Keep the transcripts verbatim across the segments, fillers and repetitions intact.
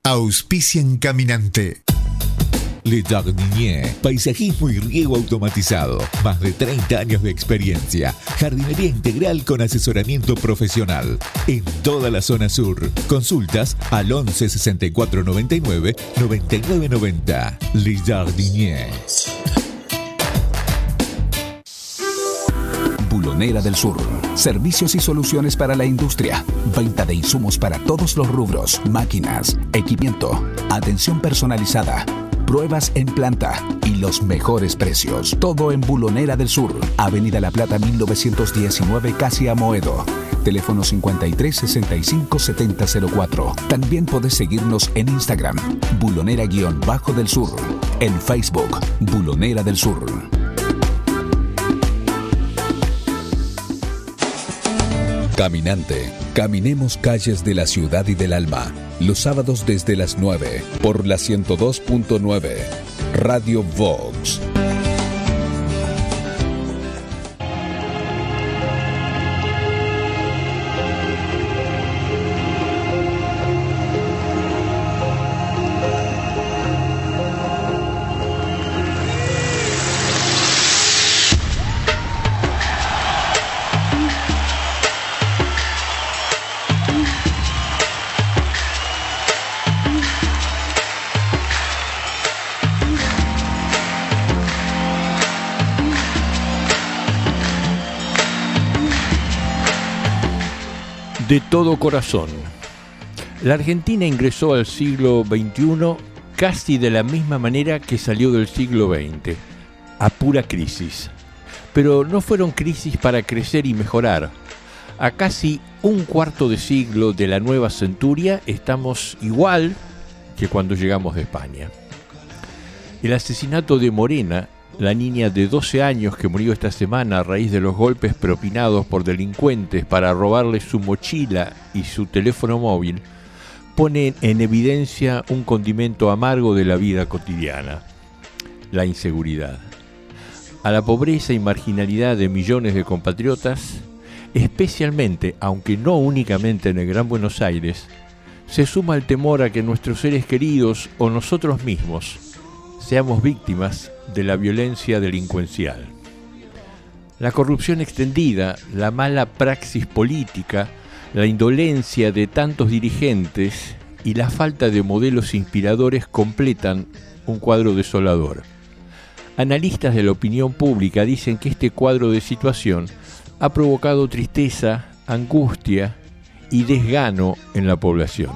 Auspician Caminante. Le Jardinier, paisajismo y riego automatizado. Más de treinta años de experiencia. Jardinería integral con asesoramiento profesional. En toda la zona sur. Consultas al once sesenta y cuatro noventa y nueve noventa y nueve noventa. Le Jardinier. Bulonera del Sur. Servicios y soluciones para la industria. Venta de insumos para todos los rubros. Máquinas, equipamiento, atención personalizada, pruebas en planta y los mejores precios. Todo en Bulonera del Sur. Avenida La Plata mil novecientos diecinueve, casi Amoedo. Teléfono cincuenta y tres sesenta y cinco setenta cero cuatro. También podés seguirnos en Instagram. Bulonera-del Sur. En Facebook. Bulonera del Sur. Caminante. Caminemos calles de la ciudad y del alma. Los sábados desde las nueve. Por la ciento dos punto nueve. Radio Vox. De todo corazón. La Argentina ingresó al siglo veintiuno casi de la misma manera que salió del siglo veinte, a pura crisis. Pero no fueron crisis para crecer y mejorar. A casi un cuarto de siglo de la nueva centuria estamos igual que cuando llegamos de España. El asesinato de Morena, la niña de doce años que murió esta semana a raíz de los golpes propinados por delincuentes para robarle su mochila y su teléfono móvil, pone en evidencia un condimento amargo de la vida cotidiana: la inseguridad. A la pobreza y marginalidad de millones de compatriotas, especialmente, aunque no únicamente en el Gran Buenos Aires, se suma el temor a que nuestros seres queridos o nosotros mismos seamos víctimas de la violencia delincuencial. La corrupción extendida, la mala praxis política, la indolencia de tantos dirigentes y la falta de modelos inspiradores completan un cuadro desolador. Analistas de la opinión pública dicen que este cuadro de situación ha provocado tristeza, angustia y desgano en la población.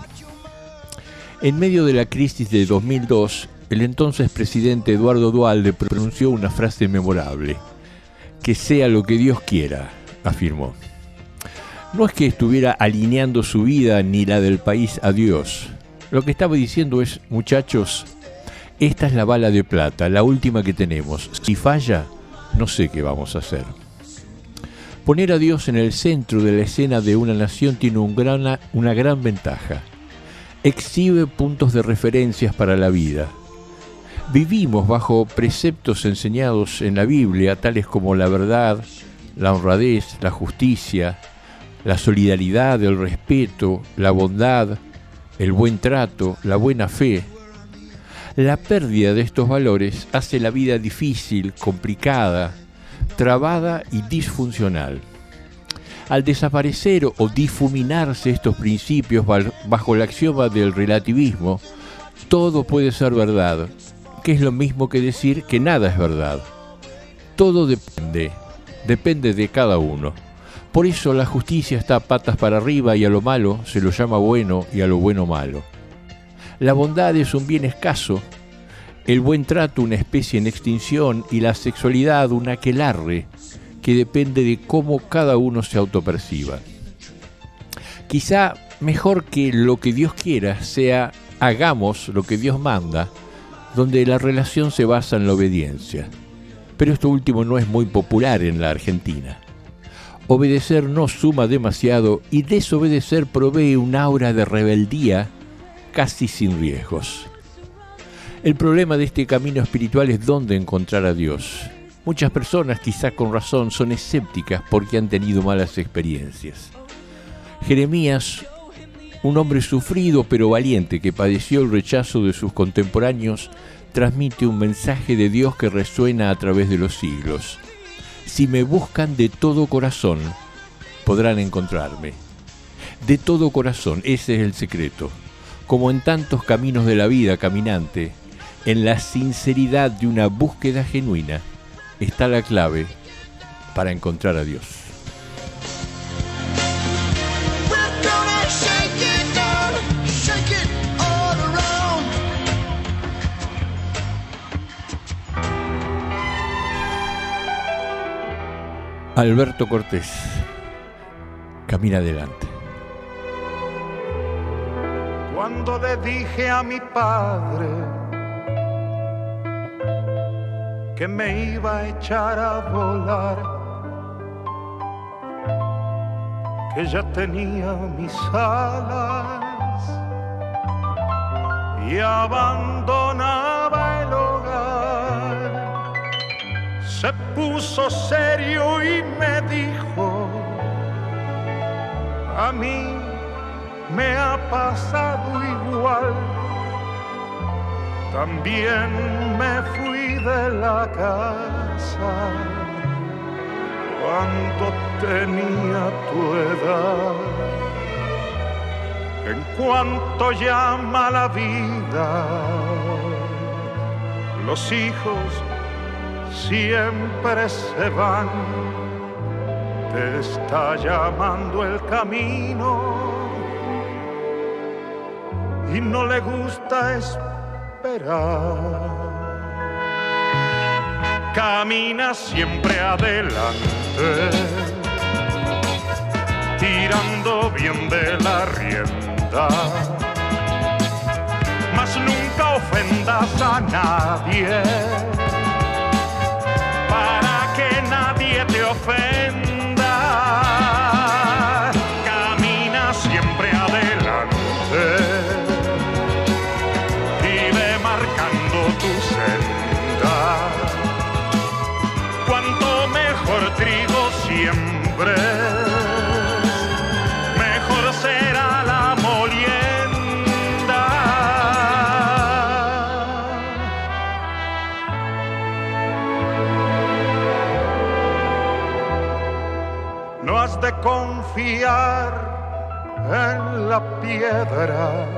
En medio de la crisis de dos mil dos, el entonces presidente Eduardo Duhalde pronunció una frase memorable: "Que sea lo que Dios quiera", afirmó. No es que estuviera alineando su vida ni la del país a Dios. Lo que estaba diciendo es: muchachos, esta es la bala de plata, la última que tenemos. Si falla, no sé qué vamos a hacer. Poner a Dios en el centro de la escena de una nación tiene un gran, una gran ventaja. Exhibe puntos de referencias para la vida. Vivimos bajo preceptos enseñados en la Biblia, tales como la verdad, la honradez, la justicia, la solidaridad, el respeto, la bondad, el buen trato, la buena fe. La pérdida de estos valores hace la vida difícil, complicada, trabada y disfuncional. Al desaparecer o difuminarse estos principios bajo el axioma del relativismo, todo puede ser verdad, que es lo mismo que decir que nada es verdad. Todo depende, depende de cada uno. Por eso la justicia está patas para arriba y a lo malo se lo llama bueno y a lo bueno malo. La bondad es un bien escaso, el buen trato una especie en extinción y la sexualidad un aquelarre que depende de cómo cada uno se autoperciba. Quizá mejor que lo que Dios quiera sea hagamos lo que Dios manda, donde la relación se basa en la obediencia. Pero esto último no es muy popular en la Argentina. Obedecer no suma demasiado y desobedecer provee un aura de rebeldía casi sin riesgos. El problema de este camino espiritual es dónde encontrar a Dios. Muchas personas, quizá con razón, son escépticas porque han tenido malas experiencias. Jeremías Un hombre sufrido pero valiente que padeció el rechazo de sus contemporáneos transmite un mensaje de Dios que resuena a través de los siglos. Si me buscan de todo corazón, podrán encontrarme. De todo corazón, ese es el secreto. Como en tantos caminos de la vida caminante, en la sinceridad de una búsqueda genuina está la clave para encontrar a Dios. Alberto Cortés, camina adelante. Cuando le dije a mi padre que me iba a echar a volar, que ya tenía mis alas y abandonaba el hogar, se puso serio y me dijo: a mí me ha pasado igual, también me fui de la casa cuando tenía tu edad. En cuanto llama la vida, los hijos siempre se van, te está llamando el camino y no le gusta esperar. Camina siempre adelante, tirando bien de la rienda, mas nunca ofendas a nadie, para que nadie te ofenda. Camina siempre adelante, vive marcando tu senda. Cuanto mejor trigo siembres, mejor será la molienda. No has de confiar en la piedra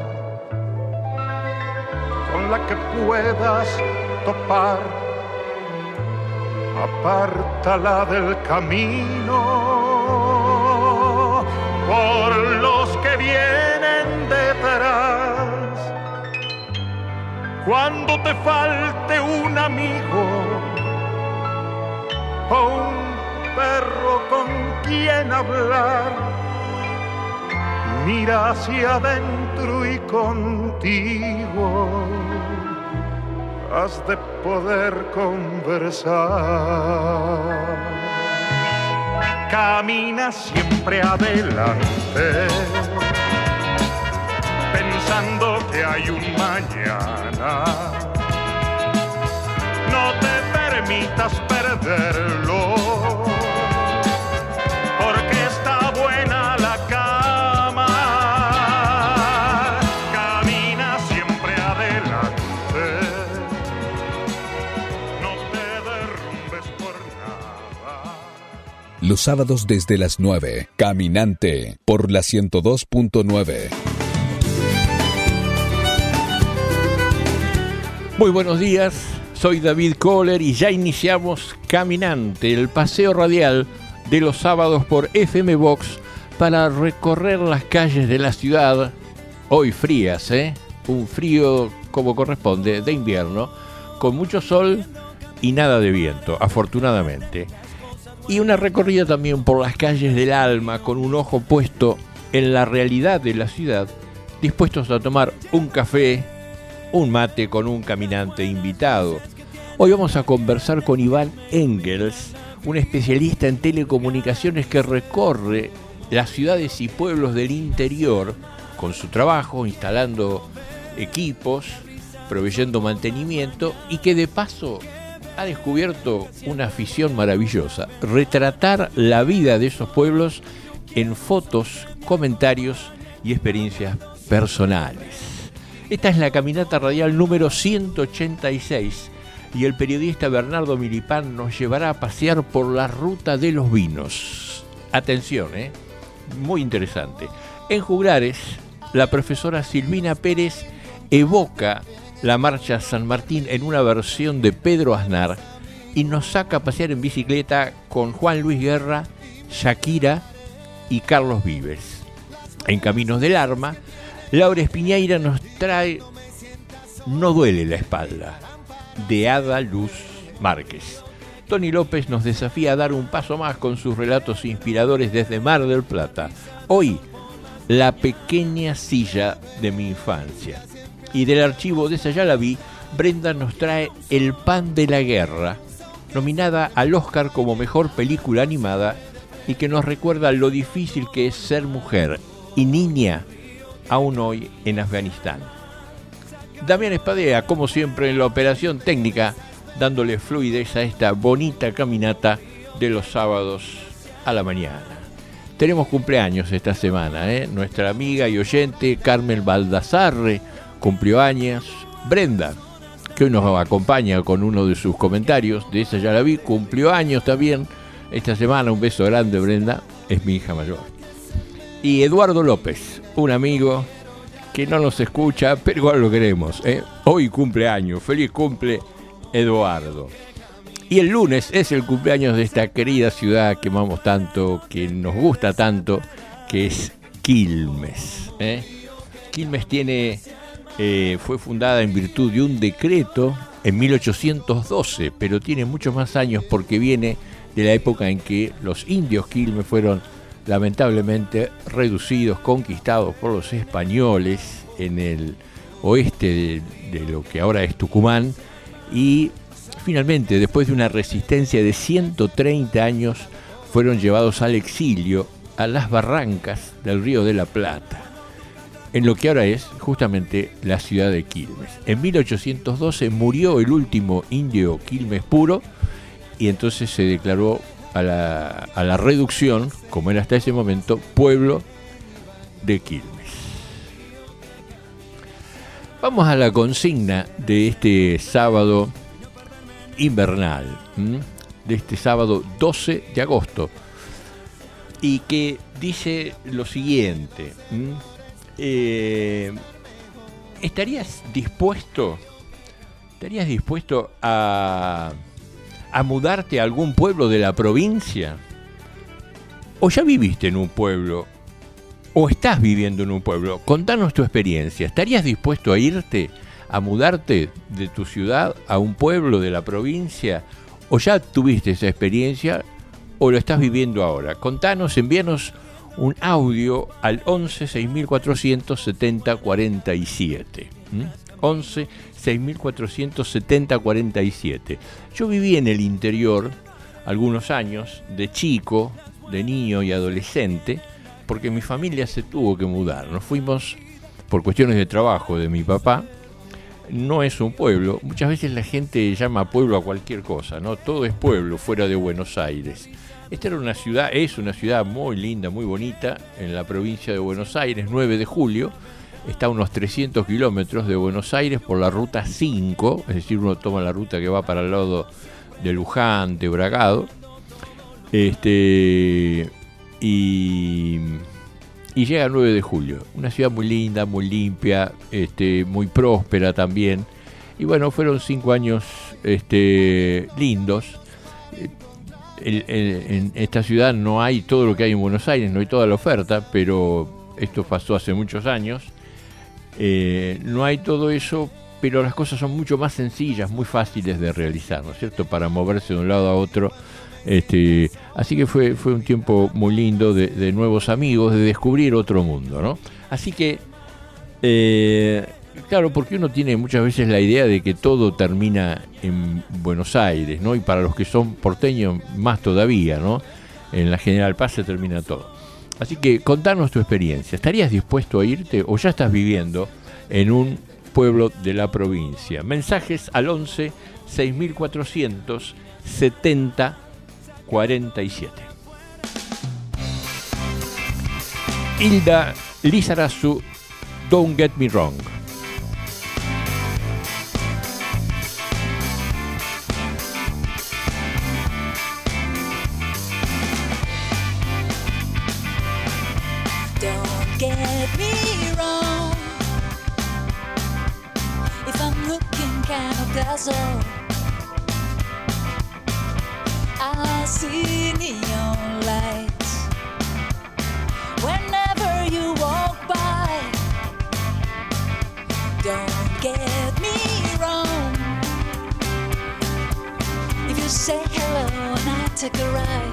con la que puedas topar, apártala del camino por los que vienen detrás. Cuando te falte un amigo o un perro con quien hablar, mira hacia adentro y contigo has de poder conversar. Camina siempre adelante, pensando que hay un mañana. No te permitas perderlo, porque está buena la cama. Camina siempre adelante, no te derrumbes por nada. Los sábados desde las nueve, Caminante, por la ciento dos punto nueve. Muy buenos días, soy David Kohler y ya iniciamos Caminante, el paseo radial de los sábados por F M Vox para recorrer las calles de la ciudad, hoy frías, ¿eh? Un frío como corresponde, de invierno, con mucho sol y nada de viento, afortunadamente. Y una recorrida también por las calles del alma, con un ojo puesto en la realidad de la ciudad, dispuestos a tomar un café, un mate con un caminante invitado. Hoy vamos a conversar con Iván Engels, un especialista en telecomunicaciones que recorre las ciudades y pueblos del interior con su trabajo, instalando equipos, proveyendo mantenimiento y que de paso ha descubierto una afición maravillosa: retratar la vida de esos pueblos en fotos, comentarios y experiencias personales. Esta es la caminata radial número ciento ochenta y seis y el periodista Bernardo Milipán nos llevará a pasear por la ruta de los vinos. Atención, ¿eh? Muy interesante. En Juglares, la profesora Silvina Pérez evoca la marcha San Martín en una versión de Pedro Aznar y nos saca a pasear en bicicleta con Juan Luis Guerra, Shakira y Carlos Vives. En Caminos del Arma, Laura Espiñeira nos trae No duele la espalda, de Ada Luz Márquez. Tony López nos desafía a dar un paso más con sus relatos inspiradores desde Mar del Plata. Hoy, La pequeña silla de mi infancia. Y del archivo de esa ya la vi, Brenda nos trae El pan de la guerra, nominada al Oscar como mejor película animada y que nos recuerda lo difícil que es ser mujer y niña aún hoy en Afganistán. Damián Espadea, como siempre en la operación técnica, dándole fluidez a esta bonita caminata de los sábados a la mañana. Tenemos cumpleaños esta semana, ¿eh? Nuestra amiga y oyente Carmen Baldassarre cumplió años. Brenda, que hoy nos acompaña con uno de sus comentarios, de esa ya la vi, cumplió años también esta semana. Un beso grande, Brenda, es mi hija mayor. Y Eduardo López, un amigo que no nos escucha, pero igual lo queremos, ¿eh? Hoy cumpleaños, feliz cumple, Eduardo. Y el lunes es el cumpleaños de esta querida ciudad que amamos tanto, que nos gusta tanto, que es Quilmes, ¿eh? Quilmes tiene, eh, fue fundada en virtud de un decreto en mil ochocientos doce, pero tiene muchos más años porque viene de la época en que los indios Quilmes fueron lamentablemente reducidos, conquistados por los españoles en el oeste de, de lo que ahora es Tucumán, y finalmente, después de una resistencia de ciento treinta años, fueron llevados al exilio a las barrancas del Río de la Plata, en lo que ahora es justamente la ciudad de Quilmes. En mil ochocientos doce murió el último indio Quilmes puro y entonces se declaró a la, a la reducción, como era hasta ese momento, pueblo de Quilmes. Vamos a la consigna de este sábado invernal, ¿m? de este sábado doce de agosto, y que dice lo siguiente. Eh, ¿Estarías dispuesto, estarías dispuesto a, a mudarte a algún pueblo de la provincia? ¿O ya viviste en un pueblo? ¿O estás viviendo en un pueblo? Contanos tu experiencia. ¿Estarías dispuesto a irte, a mudarte de tu ciudad a un pueblo de la provincia? ¿O ya tuviste esa experiencia o lo estás viviendo ahora? Contanos, envíanos un audio al once seis mil cuatrocientos setenta cuarenta y siete. ¿Mm? once seis mil cuatrocientos setenta cuarenta y siete. Yo viví en el interior algunos años, de chico, de niño y adolescente, porque mi familia se tuvo que mudar. Nos fuimos por cuestiones de trabajo de mi papá. No es un pueblo. Muchas veces la gente llama pueblo a cualquier cosa, ¿no? Todo es pueblo fuera de Buenos Aires. Esta era una ciudad, es una ciudad muy linda, muy bonita, en la provincia de Buenos Aires, nueve de julio. Está a unos trescientos kilómetros de Buenos Aires por la ruta cinco, es decir, uno toma la ruta que va para el lado de Luján, de Bragado. Este... Y, y llega el nueve de julio, una ciudad muy linda, muy limpia, este, muy próspera también. Y bueno, fueron cinco años este, lindos. El, el, en esta ciudad no hay todo lo que hay en Buenos Aires, no hay toda la oferta, pero esto pasó hace muchos años. Eh, no hay todo eso, pero las cosas son mucho más sencillas, muy fáciles de realizar, ¿no es cierto? Para moverse de un lado a otro. Este, así que fue, fue un tiempo muy lindo de, de nuevos amigos, de descubrir otro mundo, ¿no? Así que, eh, claro, porque uno tiene muchas veces la idea de que todo termina en Buenos Aires, ¿no? Y para los que son porteños, más todavía, ¿no? En la General Paz se termina todo. Así que contanos tu experiencia. ¿Estarías dispuesto a irte o ya estás viviendo en un pueblo de la provincia? Mensajes al once seis mil cuatrocientos setenta cuarenta y siete. Hilda Lizarazu, Don't Get Me Wrong. Don't get me wrong. If I'm looking kind of dazzled, I see neon lights whenever you walk by. Don't get me wrong. If you say hello and I take a ride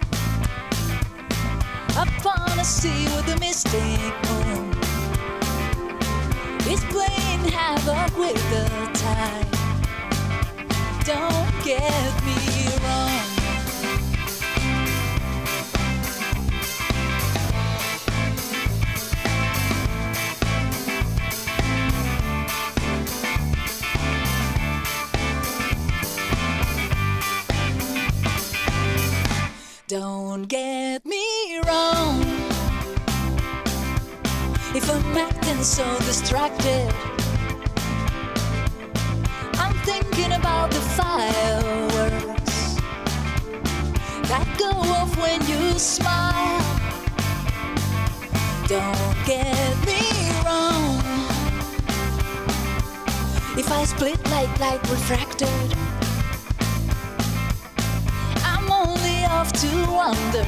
up on a sea with a mystic moon, it's playing havoc with the tide. Don't get me wrong. Don't get me wrong. If I'm acting so distracted, I'm thinking about the fireworks that go off when you smile. Don't get me wrong. If I split like light refracted, I'm only off to wander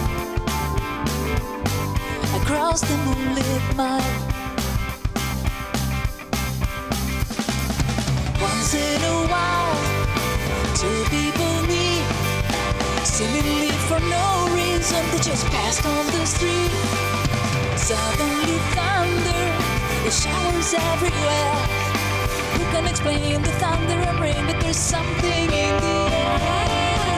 across the moonlit mile. Once in a while, two people meet, seemingly for no reason. They just passed on the street. Suddenly thunder, the showers everywhere. Who can explain the thunder and rain? But there's something in the air.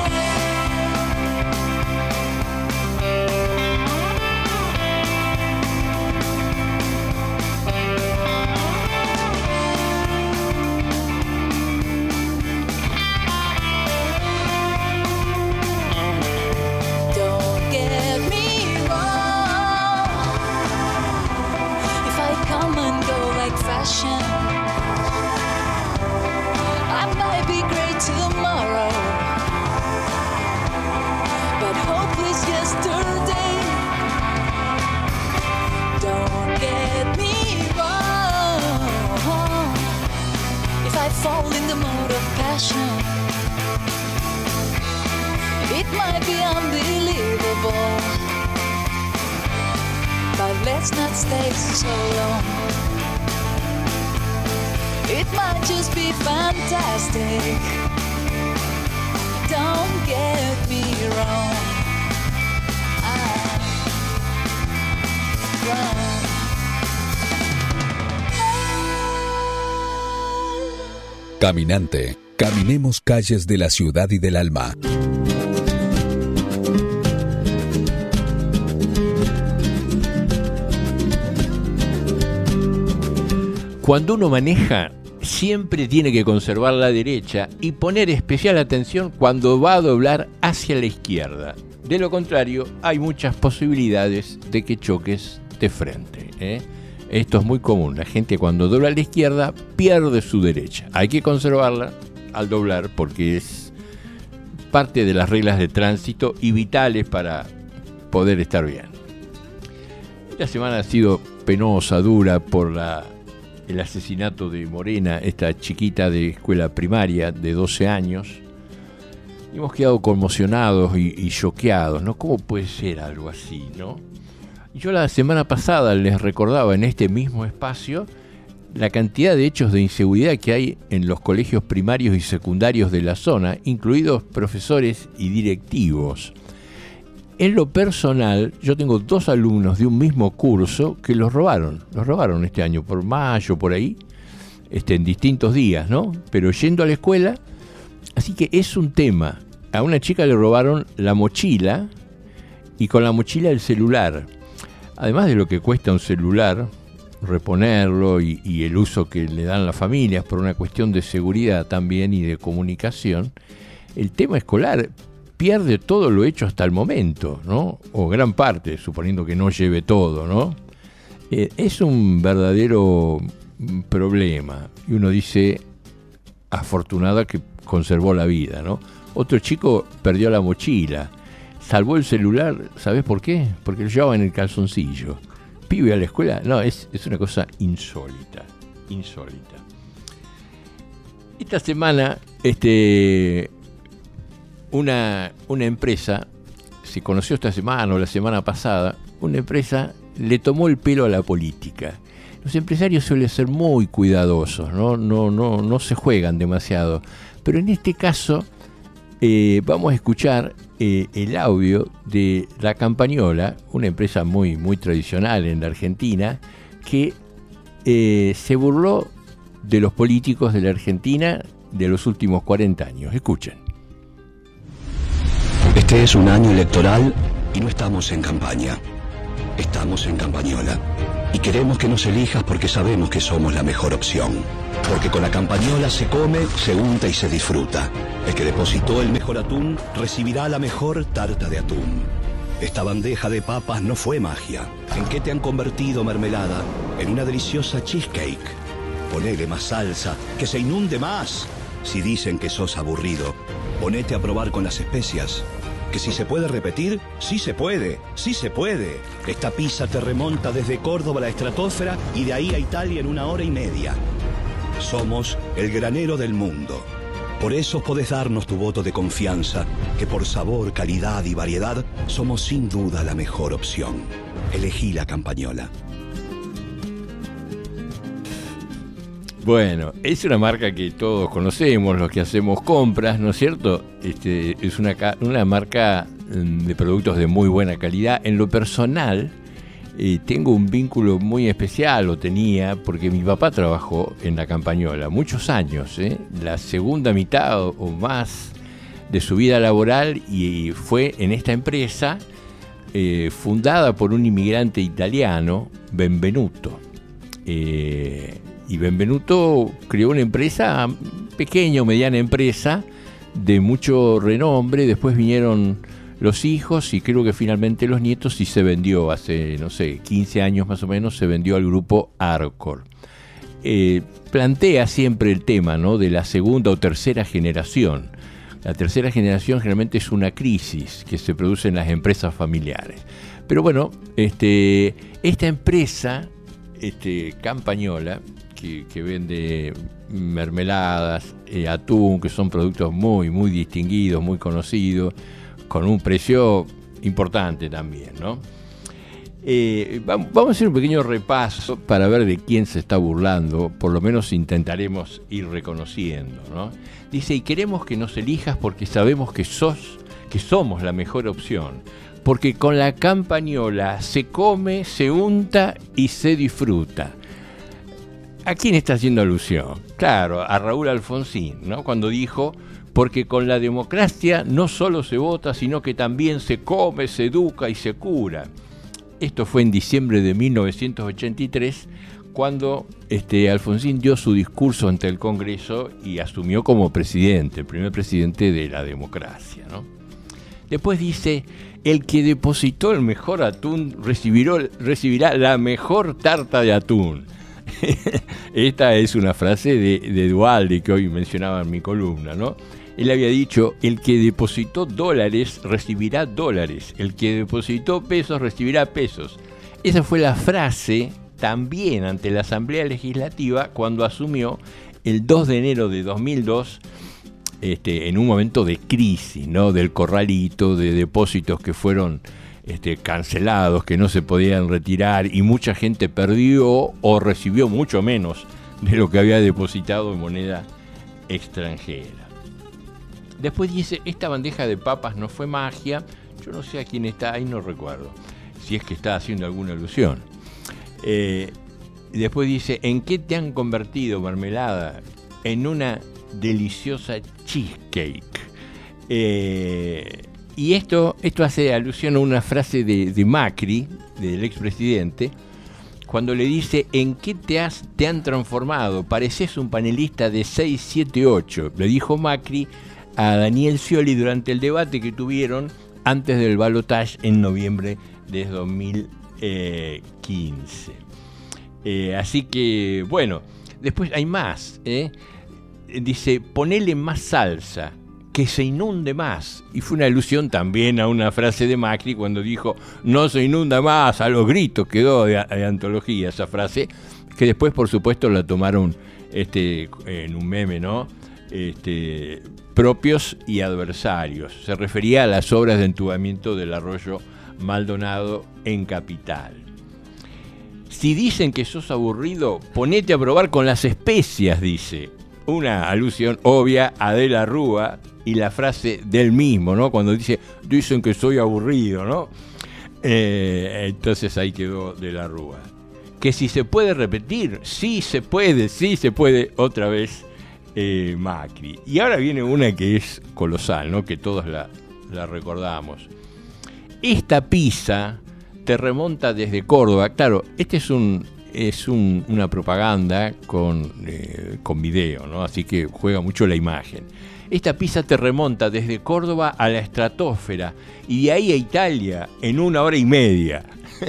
I might be great tomorrow, but hope is yesterday. Don't get me wrong. If I fall in the mode of passion, it might be unbelievable, but let's not stay so long. It might just be fantastic. Don't get me wrong. I'm wrong. Caminante, caminemos calles de la ciudad y del alma. Cuando uno maneja, siempre tiene que conservar la derecha y poner especial atención cuando va a doblar hacia la izquierda. De lo contrario, hay muchas posibilidades de que choques de frente, ¿eh? Esto es muy común. La gente cuando dobla a la izquierda pierde su derecha. Hay que conservarla al doblar porque es parte de las reglas de tránsito y vitales para poder estar bien. Esta semana ha sido penosa, dura por la... el asesinato de Morena, esta chiquita de escuela primaria de doce años. Y hemos quedado conmocionados y, y choqueados, ¿no? ¿Cómo puede ser algo así, no? Y yo la semana pasada les recordaba en este mismo espacio la cantidad de hechos de inseguridad que hay en los colegios primarios y secundarios de la zona, incluidos profesores y directivos. En lo personal, yo tengo dos alumnos de un mismo curso que los robaron, los robaron este año, por mayo, por ahí, este, en distintos días, ¿no? Pero yendo a la escuela, así que es un tema. A una chica le robaron la mochila y con la mochila el celular. Además de lo que cuesta un celular, reponerlo y, y el uso que le dan las familias por una cuestión de seguridad también y de comunicación, el tema escolar pierde todo lo hecho hasta el momento, ¿no? O gran parte, suponiendo que no lleve todo, ¿no? Eh, es un verdadero problema. Y uno dice, afortunada que conservó la vida, ¿no? Otro chico perdió la mochila, salvó el celular, ¿sabés por qué? Porque lo llevaba en el calzoncillo. Pibe a la escuela, no, es, es una cosa insólita, insólita. Esta semana, este, una, una empresa, se conoció esta semana o la semana pasada, una empresa le tomó el pelo a la política. Los empresarios suelen ser muy cuidadosos, ¿no? No, no, no se juegan demasiado. Pero en este caso, eh, vamos a escuchar eh, el audio de La Campañola, una empresa muy, muy tradicional en la Argentina, que eh, se burló de los políticos de la Argentina de los últimos cuarenta años. Escuchen. Este es un año electoral y no estamos en campaña. Estamos en Campañola. Y queremos que nos elijas porque sabemos que somos la mejor opción. Porque con la Campañola se come, se unta y se disfruta. El que depositó el mejor atún recibirá la mejor tarta de atún. Esta bandeja de papas no fue magia. ¿En qué te han convertido, mermelada? En una deliciosa cheesecake. Ponele más salsa, que se inunde más. Si dicen que sos aburrido, ponete a probar con las especias. Que si se puede repetir, sí se puede, sí se puede. Esta pizza te remonta desde Córdoba a la estratosfera y de ahí a Italia en una hora y media. Somos el granero del mundo. Por eso podés darnos tu voto de confianza, que por sabor, calidad y variedad somos sin duda la mejor opción. Elegí La Campañola. Bueno, es una marca que todos conocemos, los que hacemos compras, ¿no es cierto? Este, es una, una marca de productos de muy buena calidad. En lo personal, eh, tengo un vínculo muy especial, lo tenía, porque mi papá trabajó en La Campañola muchos años, ¿eh? La segunda mitad o, o más de su vida laboral, y fue en esta empresa eh, fundada por un inmigrante italiano, Benvenuto. Eh, Y Benvenuto creó una empresa, pequeña o mediana empresa, de mucho renombre. Después vinieron los hijos y creo que finalmente los nietos, y se vendió hace, no sé, quince años más o menos, se vendió al grupo Arcor. Eh, plantea siempre el tema, ¿no?, de la segunda o tercera generación. La tercera generación generalmente es una crisis que se produce en las empresas familiares. Pero bueno, este, esta empresa, este, Campañola, Que, que vende mermeladas, eh, atún, que son productos muy, muy distinguidos, muy conocidos, con un precio importante también, ¿no? Eh, vamos, vamos a hacer un pequeño repaso para ver de quién se está burlando, por lo menos intentaremos ir reconociendo, ¿no? Dice, y queremos que nos elijas porque sabemos que sos, que somos la mejor opción, porque con La Campañola se come, se unta y se disfruta. ¿A quién está haciendo alusión? Claro, a Raúl Alfonsín, ¿no? Cuando dijo, porque con la democracia no solo se vota, sino que también se come, se educa y se cura. Esto fue en diciembre de mil novecientos ochenta y tres, cuando este, Alfonsín dio su discurso ante el Congreso y asumió como presidente, el primer presidente de la democracia, ¿no? Después dice, el que depositó el mejor atún recibirá, recibirá la mejor tarta de atún. Esta es una frase de, de Dualde, que hoy mencionaba en mi columna, ¿no? Él había dicho, el que depositó dólares recibirá dólares, el que depositó pesos recibirá pesos. Esa fue la frase también ante la Asamblea Legislativa cuando asumió el dos de enero de dos mil dos, este, en un momento de crisis, ¿no?, del corralito, de depósitos que fueron Este, cancelados, que no se podían retirar, y mucha gente perdió o recibió mucho menos de lo que había depositado en moneda extranjera. Después dice, esta bandeja de papas no fue magia. Yo no sé a quién está ahí, no recuerdo, si es que está haciendo alguna alusión. Eh, después dice, ¿en qué te han convertido, mermelada? En una deliciosa cheesecake. Eh... Y esto, esto hace alusión a una frase de, de Macri, del expresidente, cuando le dice, ¿en qué te, has, te han transformado? Pareces un panelista de seis, siete, ocho. Le dijo Macri a Daniel Scioli durante el debate que tuvieron antes del balotaje en noviembre de dos mil quince. Eh, así que, bueno, después hay más. ¿eh? Dice, ponele más salsa, que se inunde más. Y fue una alusión también a una frase de Macri cuando dijo, no se inunda más, a los gritos quedó de, de antología esa frase, que después, por supuesto, la tomaron este, en un meme, ¿no? Este, propios y adversarios. Se refería a las obras de entubamiento del arroyo Maldonado en Capital. Si dicen que sos aburrido, ponete a probar con las especias, dice. Una alusión obvia a De la Rúa y la frase del mismo, ¿no? Cuando dice, dicen que soy aburrido, ¿no? Eh, entonces ahí quedó De la Rúa. Que si se puede repetir, sí se puede, sí se puede, otra vez eh, Macri. Y ahora viene una que es colosal, ¿no? Que todos la, la recordamos. Esta pizza te remonta desde Córdoba. Claro, este es un es un, una propaganda con, eh, con video, ¿no? Así que juega mucho la imagen. Esta pizza te remonta desde Córdoba a la estratosfera y de ahí a Italia en una hora y media.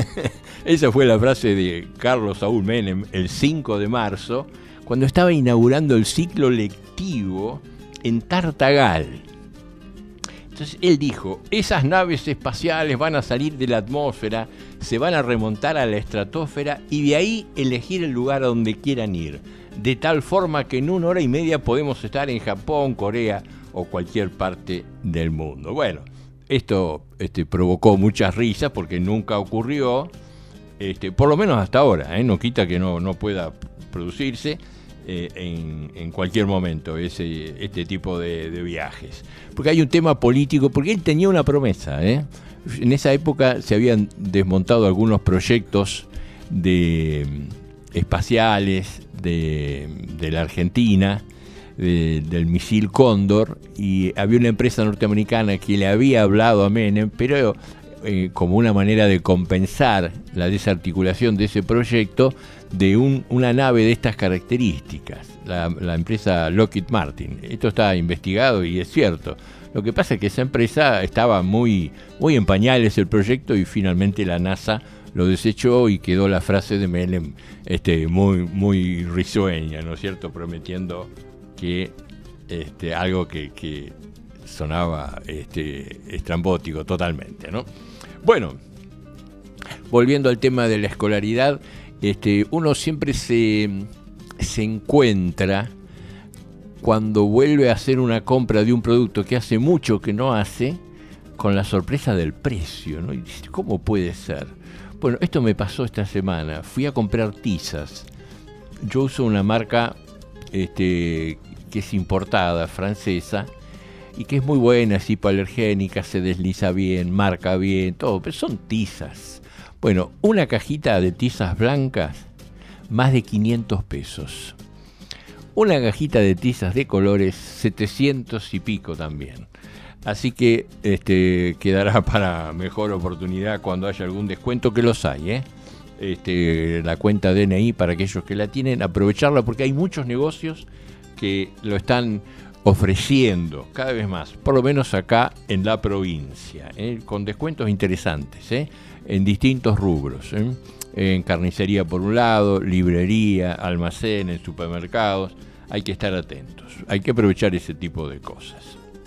Esa fue la frase de Carlos Saúl Menem el cinco de marzo, cuando estaba inaugurando el ciclo lectivo en Tartagal. Entonces él dijo, esas naves espaciales van a salir de la atmósfera, se van a remontar a la estratosfera y de ahí elegir el lugar a donde quieran ir, de tal forma que en una hora y media podemos estar en Japón, Corea o cualquier parte del mundo. Bueno, esto este, provocó muchas risas porque nunca ocurrió, este, por lo menos hasta ahora, ¿eh? No quita que no, no pueda producirse. Eh, en, en cualquier momento ese, este tipo de, de viajes. Porque hay un tema político, porque él tenía una promesa. ¿eh? En esa época se habían desmontado algunos proyectos de, espaciales de, de la Argentina, de, del misil Cóndor, y había una empresa norteamericana que le había hablado a Menem, pero eh, como una manera de compensar la desarticulación de ese proyecto, de un, una nave de estas características, la, la empresa Lockheed Martin. Esto está investigado y es cierto. Lo que pasa es que esa empresa estaba muy, muy en pañales el proyecto y finalmente la NASA lo desechó y quedó la frase de Menem este, muy, muy risueña, ¿no es cierto? Prometiendo que este, algo que, que sonaba este, estrambótico totalmente, ¿no? Bueno, volviendo al tema de la escolaridad, Este, uno siempre se, se encuentra cuando vuelve a hacer una compra de un producto que hace mucho que no hace, con la sorpresa del precio, ¿no? Y dice, ¿cómo puede ser? Bueno, esto me pasó esta semana. Fui a comprar tizas. Yo uso una marca este, que es importada, francesa, y que es muy buena, es hipoalergénica, se desliza bien, marca bien, todo, pero son tizas. Bueno, una cajita de tizas blancas, más de quinientos pesos. Una cajita de tizas de colores, setecientos y pico también. Así que este, quedará para mejor oportunidad cuando haya algún descuento, que los hay, ¿eh? Este, la cuenta D N I para aquellos que la tienen, aprovecharla porque hay muchos negocios que lo están ofreciendo cada vez más, por lo menos acá en la provincia, ¿eh? Con descuentos interesantes, ¿eh? En distintos rubros, ¿eh? En carnicería por un lado, librería, almacenes, supermercados. Hay que estar atentos, hay que aprovechar ese tipo de cosas.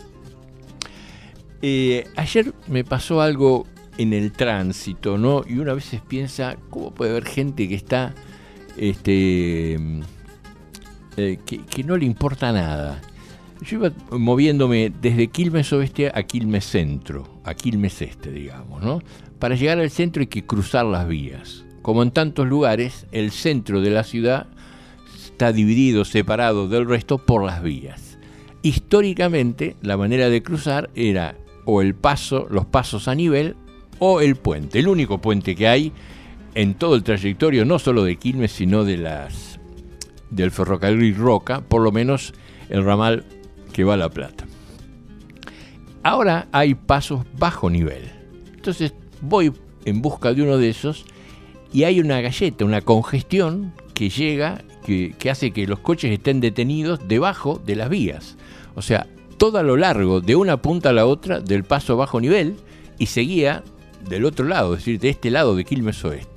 Eh, ayer me pasó algo en el tránsito, ¿no? Y una vez piensa, ¿cómo puede haber gente que está, este, eh, que, que no le importa nada? Yo iba moviéndome desde Quilmes Oeste a Quilmes Centro, a Quilmes Este, digamos, ¿no? Para llegar al centro hay que cruzar las vías. Como en tantos lugares, el centro de la ciudad está dividido, separado del resto por las vías. Históricamente, la manera de cruzar era o el paso, los pasos a nivel o el puente. El único puente que hay en todo el trayectorio, no solo de Quilmes, sino de las del ferrocarril Roca, por lo menos el ramal que va a La Plata. Ahora hay pasos bajo nivel. Entonces voy en busca de uno de esos y hay una galleta, una congestión que llega, que, que hace que los coches estén detenidos debajo de las vías. O sea, todo a lo largo, de una punta a la otra, del paso bajo nivel, y seguía del otro lado, es decir, de este lado de Quilmes Oeste.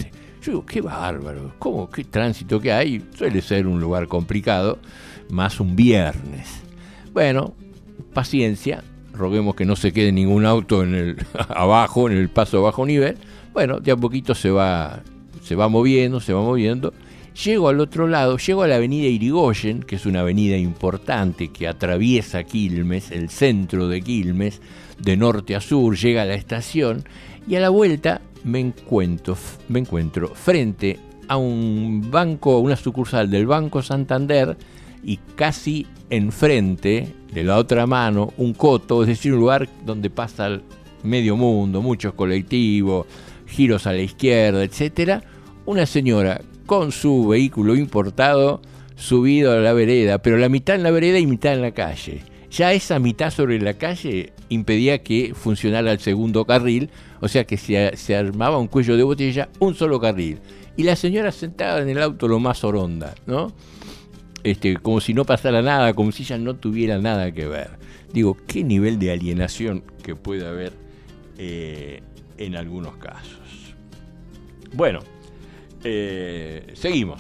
Yo digo, qué bárbaro, ¿cómo? ¿Qué tránsito que hay? Suele ser un lugar complicado, más un viernes. Bueno, paciencia, roguemos que no se quede ningún auto en el abajo, en el paso bajo nivel. Bueno, de a poquito se va, se va moviendo, se va moviendo. Llego al otro lado, llego a la avenida Irigoyen, que es una avenida importante que atraviesa Quilmes, el centro de Quilmes, de norte a sur, llega a la estación, y a la vuelta me encuentro, me encuentro frente a un banco, una sucursal del Banco Santander, y casi enfrente, de la otra mano, un coto, es decir, un lugar donde pasa el medio mundo, muchos colectivos, giros a la izquierda, etcétera, una señora con su vehículo importado subido a la vereda, pero la mitad en la vereda y mitad en la calle. Ya esa mitad sobre la calle impedía que funcionara el segundo carril, o sea que se, se armaba un cuello de botella, un solo carril. Y la señora sentada en el auto lo más oronda, ¿no? Este, como si no pasara nada, como si ella no tuviera nada que ver. Digo, qué nivel de alienación que puede haber eh, en algunos casos. Bueno, eh, seguimos.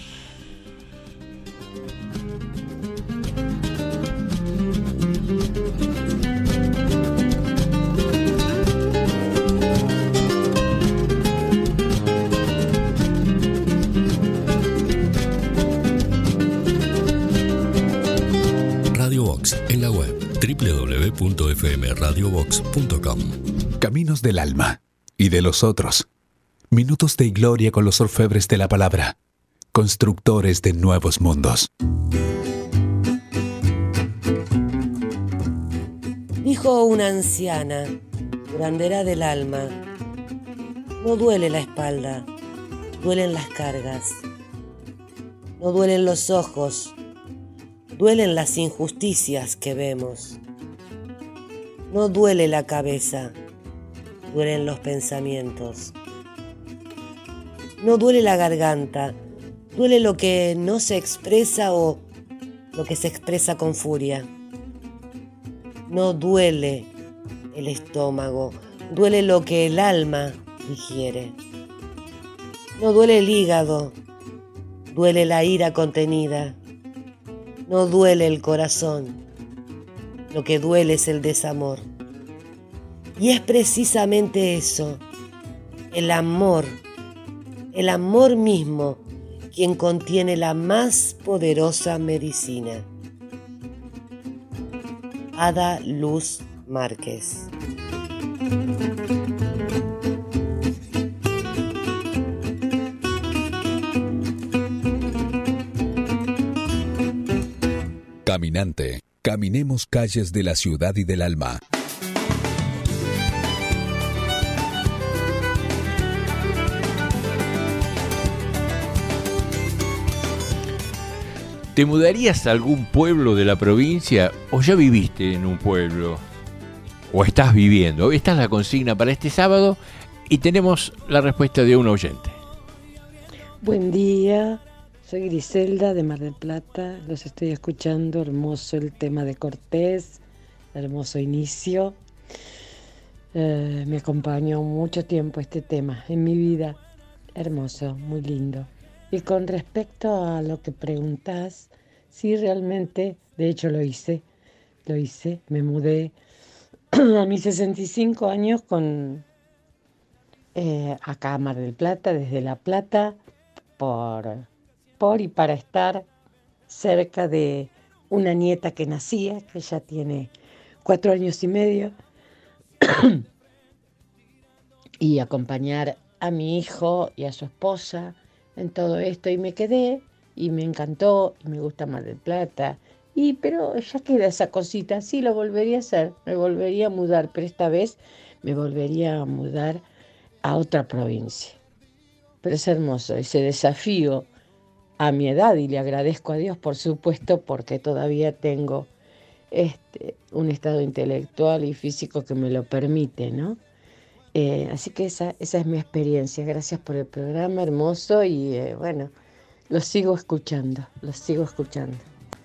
Radio Vox en la web doble u doble u doble u punto f m radio vox punto com. Caminos del alma y de los otros. Minutos de gloria con los orfebres de la palabra. Constructores de nuevos mundos. Dijo una anciana, curandera del alma: no duele la espalda, duelen las cargas. No duelen los ojos, duelen las injusticias que vemos. No duele la cabeza, duelen los pensamientos. No duele la garganta, duele lo que no se expresa o lo que se expresa con furia. No duele el estómago, duele lo que el alma digiere. No duele el hígado, duele la ira contenida. No duele el corazón, lo que duele es el desamor. Y es precisamente eso, el amor, el amor mismo, quien contiene la más poderosa medicina. Ada Luz Márquez. Caminante, caminemos calles de la ciudad y del alma. ¿Te mudarías a algún pueblo de la provincia o ya viviste en un pueblo? ¿O estás viviendo? Esta es la consigna para este sábado y tenemos la respuesta de un oyente. Buen día, soy Griselda de Mar del Plata, los estoy escuchando, hermoso el tema de Cortés, hermoso inicio. Eh, me acompañó mucho tiempo este tema en mi vida, hermoso, muy lindo. Y con respecto a lo que preguntás, sí realmente, de hecho lo hice, lo hice, me mudé a mis sesenta y cinco años con eh, acá a Mar del Plata, desde La Plata, por, por y para estar cerca de una nieta que nacía, que ya tiene cuatro años y medio, y acompañar a mi hijo y a su esposa en todo esto, y me quedé y me encantó y me gusta Mar del Plata, y pero ya queda esa cosita, sí lo volvería a hacer, me volvería a mudar, pero esta vez me volvería a mudar a otra provincia. Pero es hermoso ese desafío a mi edad, y le agradezco a Dios, por supuesto, porque todavía tengo este un estado intelectual y físico que me lo permite, ¿no? Eh, así que esa, esa es mi experiencia. Gracias por el programa hermoso y eh, bueno, lo sigo escuchando, lo sigo escuchando.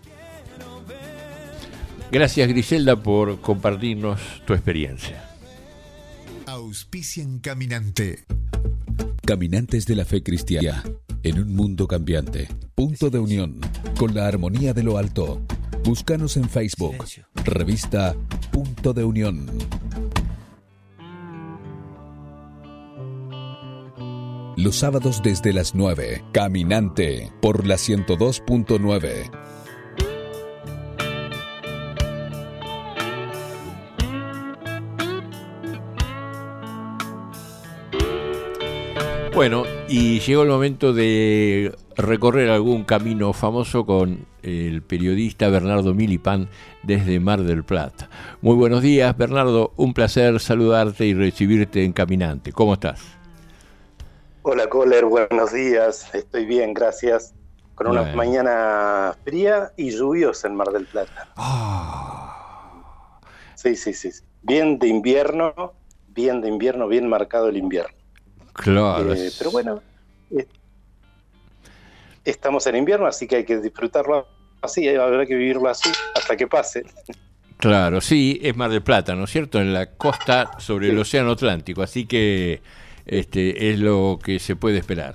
Gracias, Griselda, por compartirnos tu experiencia. Auspician Caminante. Caminantes de la Fe Cristiana, en un mundo cambiante. Punto de unión, con la armonía de lo alto. Búscanos en Facebook, revista Punto de Unión. Los sábados desde las nueve, Caminante, por la ciento dos punto nueve. Bueno, y llegó el momento de recorrer algún camino famoso con el periodista Bernardo Milipán desde Mar del Plata. Muy buenos días, Bernardo, un placer saludarte y recibirte en Caminante. ¿Cómo estás? Hola, Kohler, buenos días. Estoy bien, gracias. Con una Bueno. mañana fría y lluviosa en Mar del Plata. Ah. Sí, sí, sí. Bien de invierno, bien de invierno, bien marcado el invierno. Claro. Eh, pero bueno, eh, estamos en invierno, así que hay que disfrutarlo así, habrá que vivirlo así hasta que pase. Claro, sí, es Mar del Plata, ¿no es cierto? En la costa sobre Sí. el Océano Atlántico, así que este es lo que se puede esperar.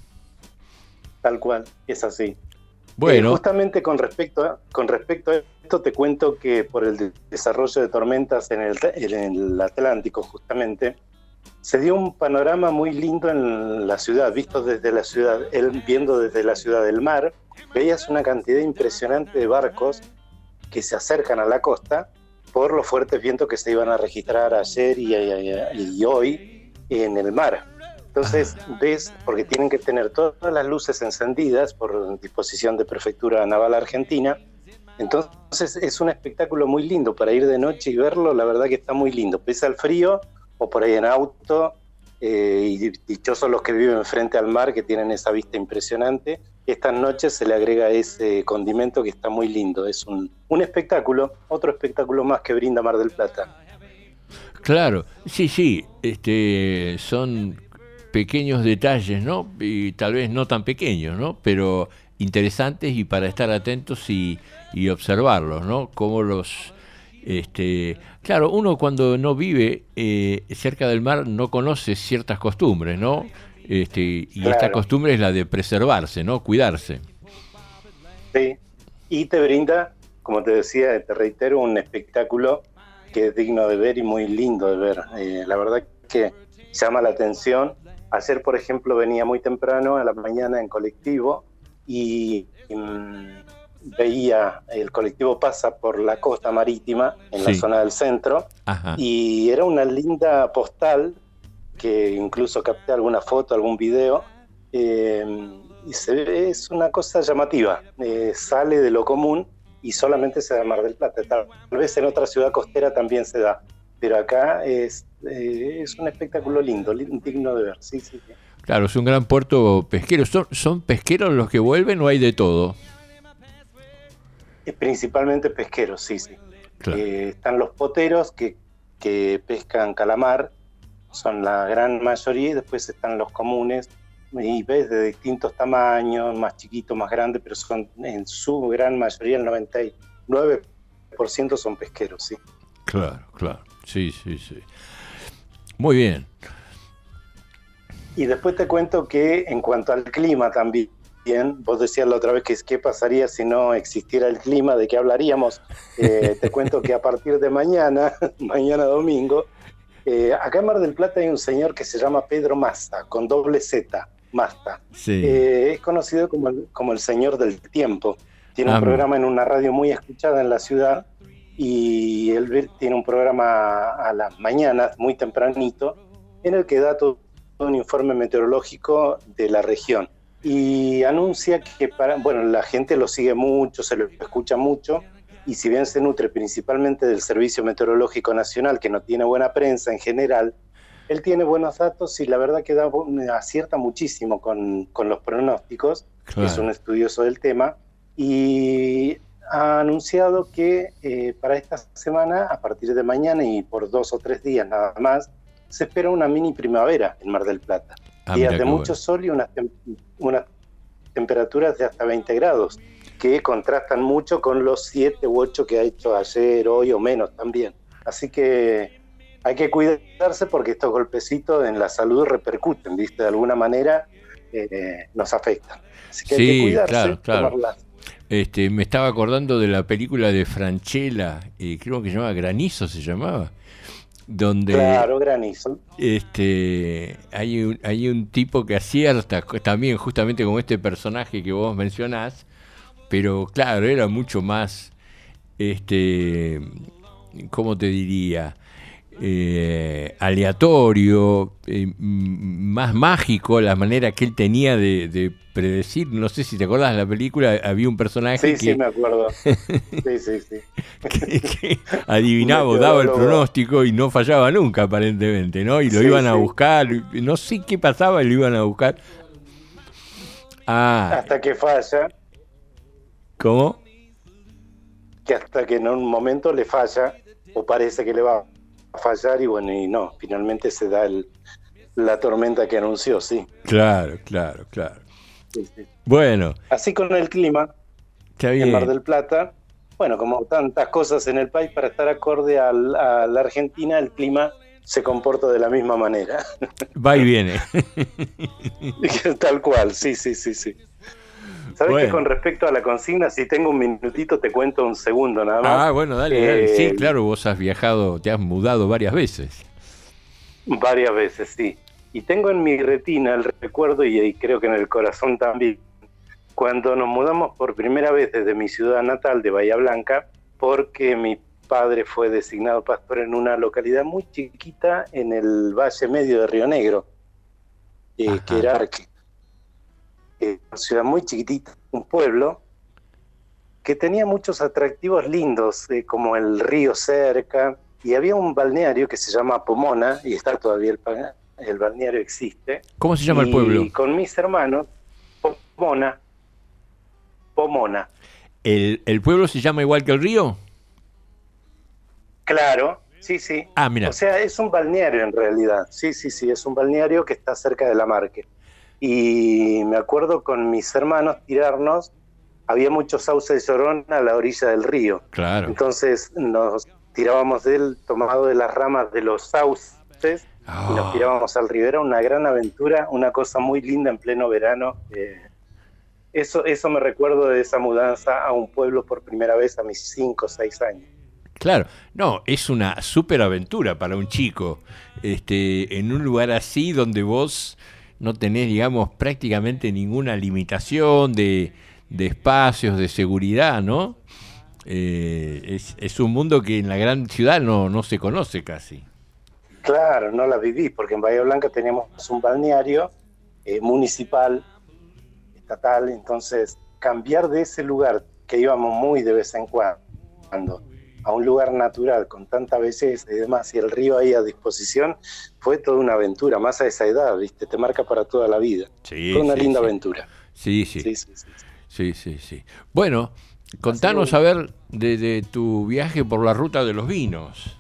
Tal cual, es así. Bueno. Eh, justamente con respecto a, con respecto a esto te cuento que por el de- desarrollo de tormentas en el, en el Atlántico justamente, se dio un panorama muy lindo en la ciudad, visto desde la ciudad, él viendo desde la ciudad del mar, veías una cantidad impresionante de barcos que se acercan a la costa por los fuertes vientos que se iban a registrar ayer y, y, y hoy en el mar. Entonces ves, porque tienen que tener todas las luces encendidas por disposición de Prefectura Naval Argentina, entonces es un espectáculo muy lindo para ir de noche y verlo, la verdad que está muy lindo, pese al frío o por ahí en auto, eh, y dichosos los que viven frente al mar que tienen esa vista impresionante. Estas noches se le agrega ese condimento que está muy lindo, es un, un espectáculo, otro espectáculo más que brinda Mar del Plata. Claro, sí, sí, este, son pequeños detalles, ¿no? Y tal vez no tan pequeños, ¿no? Pero interesantes y para estar atentos y, y observarlos, ¿no? Como los, este, claro, uno cuando no vive eh, cerca del mar no conoce ciertas costumbres, ¿no? Este, y Claro. esta costumbre es la de preservarse, ¿no? Cuidarse. Sí, y te brinda, como te decía, te reitero, un espectáculo que es digno de ver y muy lindo de ver. Eh, la verdad que llama la atención. Ayer, por ejemplo, venía muy temprano a la mañana en colectivo y, y mm, veía, el colectivo pasa por la costa marítima, en la Sí. zona del centro, Ajá. y era una linda postal, que incluso capté alguna foto, algún video, eh, y se ve, es una cosa llamativa, eh, sale de lo común y solamente se da en Mar del Plata. Tal vez en otra ciudad costera también se da, pero acá es, eh, es un espectáculo lindo, lindo, digno de ver. Sí, sí, sí. Claro, es un gran puerto pesquero. ¿Son, son pesqueros los que vuelven o hay de todo? Es principalmente pesqueros, sí, sí. Claro. Eh, están los poteros que, que pescan calamar, son la gran mayoría, y después están los comunes, y ves de distintos tamaños, más chiquitos, más grandes, pero son en su gran mayoría, el noventa y nueve por ciento son pesqueros, sí. Claro, claro. Sí, sí, sí. Muy bien. Y después te cuento que en cuanto al clima también, vos decías la otra vez que qué pasaría si no existiera el clima, de qué hablaríamos. Eh, te cuento que a partir de mañana, mañana domingo, eh, acá en Mar del Plata hay un señor que se llama Pedro Massa, con doble Z, Massa. Sí. Eh, es conocido como el, como el señor del tiempo. Tiene un Ah, programa en una radio muy escuchada en la ciudad, y él tiene un programa a las mañanas, muy tempranito, en el que da todo un informe meteorológico de la región. Y anuncia que, para, bueno, la gente lo sigue mucho, se lo escucha mucho, y si bien se nutre principalmente del Servicio Meteorológico Nacional, que no tiene buena prensa en general, él tiene buenos datos y la verdad que da, acierta muchísimo con, con los pronósticos. Claro. Es un estudioso del tema, y ha anunciado que eh, para esta semana, a partir de mañana y por dos o tres días nada más, se espera una mini primavera en Mar del Plata. Ah, Días mira de qué mucho bueno. sol y unas, tem- unas temperaturas de hasta veinte grados, que contrastan mucho con los siete u ocho que ha hecho ayer, hoy o menos también. Así que hay que cuidarse porque estos golpecitos en la salud repercuten, ¿viste? De alguna manera eh, nos afectan. Así que sí, hay que cuidarse, claro, claro. tomarlas. Este, me estaba acordando de la película de Francella, eh, creo que se llamaba Granizo, se llamaba, donde claro, Granizo. Este, hay un, hay un tipo que acierta también justamente como este personaje que vos mencionás, pero claro, era mucho más, este, ¿cómo te diría? Eh, aleatorio, eh, más mágico la manera que él tenía de, de predecir. No sé si te acordás de la película, había un personaje sí, que sí, me acuerdo. Sí, sí, sí. que, que adivinaba o daba el pronóstico y no fallaba nunca aparentemente, ¿no? Y lo sí, iban a sí. buscar, no sé qué pasaba, y lo iban a buscar. Ah, hasta que falla. ¿Cómo? Que hasta que en un momento le falla, o parece que le va a fallar, y bueno, y no, finalmente se da el, la tormenta que anunció, sí. Claro, claro, claro. Sí, sí. Bueno. Así con el clima, está bien. En Mar del Plata, bueno, como tantas cosas en el país, para estar acorde al, a la Argentina, el clima se comporta de la misma manera. Va y viene. Tal cual, sí, sí, sí, sí. ¿Sabes bueno. que con respecto a la consigna, si tengo un minutito, te cuento un segundo nada más? Ah, bueno, dale, eh, dale. Sí, claro, vos has viajado, te has mudado varias veces. Varias veces, sí. Y tengo en mi retina el recuerdo, y, y creo que en el corazón también, cuando nos mudamos por primera vez desde mi ciudad natal de Bahía Blanca, porque mi padre fue designado pastor en una localidad muy chiquita en el Valle Medio de Río Negro, eh, que era Arque. Eh, una ciudad muy chiquitita, un pueblo que tenía muchos atractivos lindos, eh, como el río cerca, y había un balneario que se llama Pomona, y está todavía el, el balneario existe. ¿Cómo se llama y el pueblo? Y con mis hermanos, Pomona, Pomona. ¿El, ¿El pueblo se llama igual que el río? Claro, sí, sí. Ah, mira. O sea, es un balneario en realidad, sí, sí, sí, es un balneario que está cerca de la Marque. Y me acuerdo con mis hermanos tirarnos, había muchos sauces de llorón a la orilla del río. Claro. Entonces nos tirábamos de él, tomado de las ramas de los sauces, oh. y nos tirábamos al río. Era una gran aventura, una cosa muy linda en pleno verano. Eh, eso, eso me recuerdo de esa mudanza a un pueblo por primera vez a mis cinco o seis años. Claro, no, es una súper aventura para un chico, este, en un lugar así donde vos no tenés, digamos, prácticamente ninguna limitación de, de espacios, de seguridad, ¿no? Eh, es, es un mundo que en la gran ciudad no, no se conoce casi. Claro, no la viví, porque en Bahía Blanca teníamos un balneario eh, municipal, estatal, entonces cambiar de ese lugar que íbamos muy de vez en cuando a un lugar natural con tanta belleza y demás, y el río ahí a disposición, fue toda una aventura, más a esa edad, ¿viste? Te marca para toda la vida. Sí, fue una sí, linda sí. aventura. Sí sí. Sí, sí, sí, sí. sí, sí, sí. Bueno, contanos a ver de, de tu viaje por la ruta de los vinos.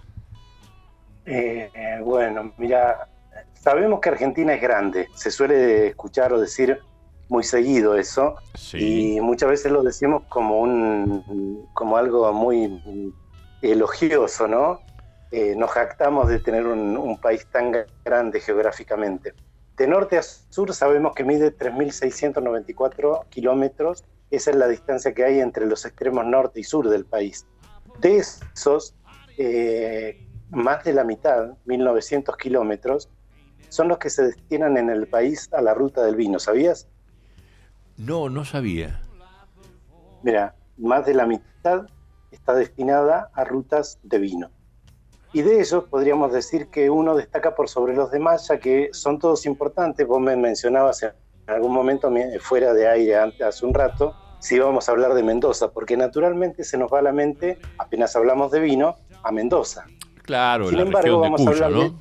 Eh, eh, bueno, mira, sabemos que Argentina es grande, se suele escuchar o decir muy seguido eso, sí. Y muchas veces lo decimos como un como algo muy elogioso, ¿no? Eh, nos jactamos de tener un, un país tan grande geográficamente. De norte a sur sabemos que mide tres mil seiscientos noventa y cuatro kilómetros, esa es la distancia que hay entre los extremos norte y sur del país. De esos, eh, más de la mitad, mil novecientos kilómetros, son los que se destinan en el país a la ruta del vino, ¿sabías? No, no sabía. Mira, más de la mitad está destinada a rutas de vino. Y de ellos podríamos decir que uno destaca por sobre los demás, ya que son todos importantes. Vos me mencionabas en algún momento, fuera de aire antes, hace un rato, si íbamos a hablar de Mendoza, porque naturalmente se nos va a la mente, apenas hablamos de vino, a Mendoza. Claro, Sin la embargo, región de vamos Cuyo, a hablar ¿no? de...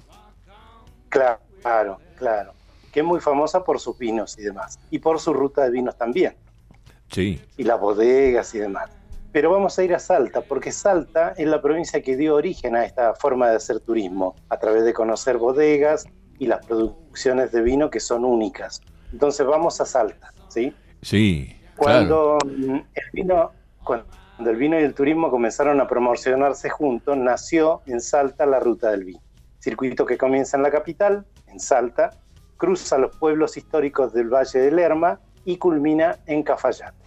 Claro, claro, que es muy famosa por sus vinos y demás, y por su ruta de vinos también. Sí. Y las bodegas y demás. Pero vamos a ir a Salta, porque Salta es la provincia que dio origen a esta forma de hacer turismo, a través de conocer bodegas y las producciones de vino que son únicas. Entonces vamos a Salta, ¿sí? Sí, cuando claro. el vino, cuando el vino y el turismo comenzaron a promocionarse juntos, nació en Salta la Ruta del Vino, circuito que comienza en la capital, en Salta, cruza los pueblos históricos del Valle del Lerma y culmina en Cafayate.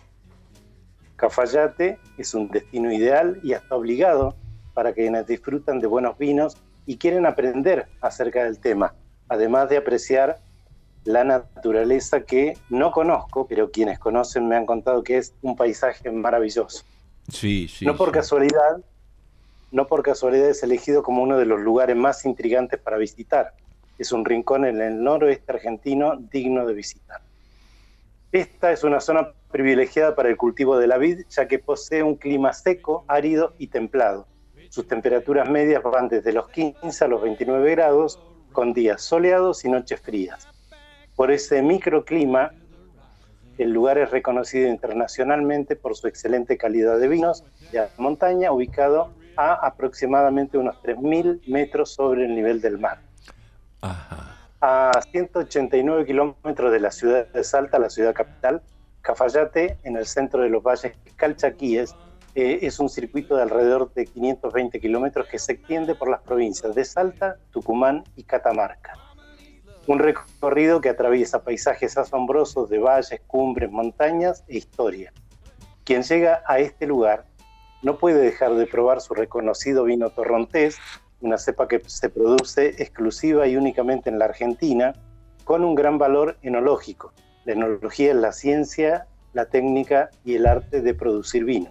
Cafayate es un destino ideal y hasta obligado para quienes disfrutan de buenos vinos y quieren aprender acerca del tema, además de apreciar la naturaleza que no conozco, pero quienes conocen me han contado que es un paisaje maravilloso. Sí, sí. No por sí. casualidad, no por casualidad es elegido como uno de los lugares más intrigantes para visitar. Es un rincón en el noroeste argentino digno de visitar. Esta es una zona privilegiada para el cultivo de la vid, ya que posee un clima seco, árido y templado. Sus temperaturas medias van desde los quince a los veintinueve grados, con días soleados y noches frías. Por ese microclima, el lugar es reconocido internacionalmente por su excelente calidad de vinos de montaña, ubicado a aproximadamente unos tres mil metros sobre el nivel del mar. Ajá. A ciento ochenta y nueve kilómetros de la ciudad de Salta, la ciudad capital, Cafayate, en el centro de los valles calchaquíes, eh, es un circuito de alrededor de quinientos veinte kilómetros que se extiende por las provincias de Salta, Tucumán y Catamarca. Un recorrido que atraviesa paisajes asombrosos de valles, cumbres, montañas e historia. Quien llega a este lugar no puede dejar de probar su reconocido vino torrontés, una cepa que se produce exclusiva y únicamente en la Argentina, con un gran valor enológico. La enología es la ciencia, la técnica y el arte de producir vino.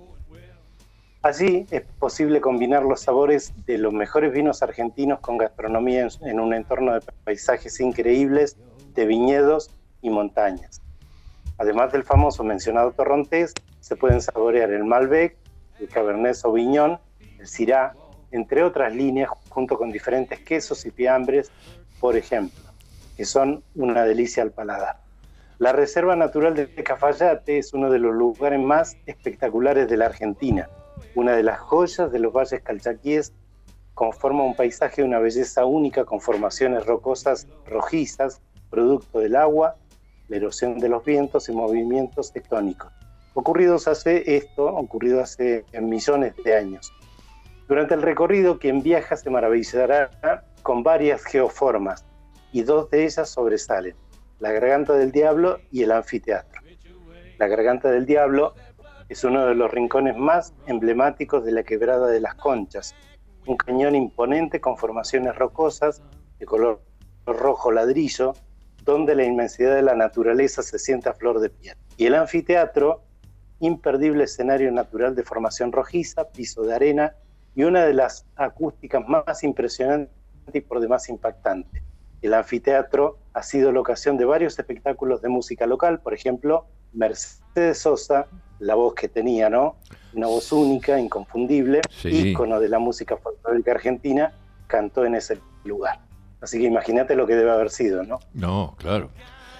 Allí es posible combinar los sabores de los mejores vinos argentinos con gastronomía en, en un entorno de paisajes increíbles, de viñedos y montañas. Además del famoso mencionado torrontés, se pueden saborear el Malbec, el Cabernet Sauvignon, el Syrah, entre otras líneas, junto con diferentes quesos y fiambres, por ejemplo, que son una delicia al paladar. La Reserva Natural de Cafayate es uno de los lugares más espectaculares de la Argentina. Una de las joyas de los valles calchaquíes, conforma un paisaje de una belleza única con formaciones rocosas rojizas, producto del agua, la erosión de los vientos y movimientos tectónicos. Ocurridos hace esto, ocurrido hace millones de años. Durante el recorrido, quien viaja se maravillará con varias geoformas, y dos de ellas sobresalen: la Garganta del Diablo y el Anfiteatro. La Garganta del Diablo es uno de los rincones más emblemáticos de la Quebrada de las Conchas, un cañón imponente con formaciones rocosas de color rojo ladrillo, donde la inmensidad de la naturaleza se siente a flor de piel. Y el Anfiteatro, imperdible escenario natural de formación rojiza, piso de arena, y una de las acústicas más impresionantes y por demás impactantes. El Anfiteatro ha sido la ocasión de varios espectáculos de música local, por ejemplo, Mercedes Sosa, la voz que tenía, ¿no? Una voz única, inconfundible, sí. ícono de la música folclórica argentina, cantó en ese lugar. Así que imagínate lo que debe haber sido, ¿no? No, claro.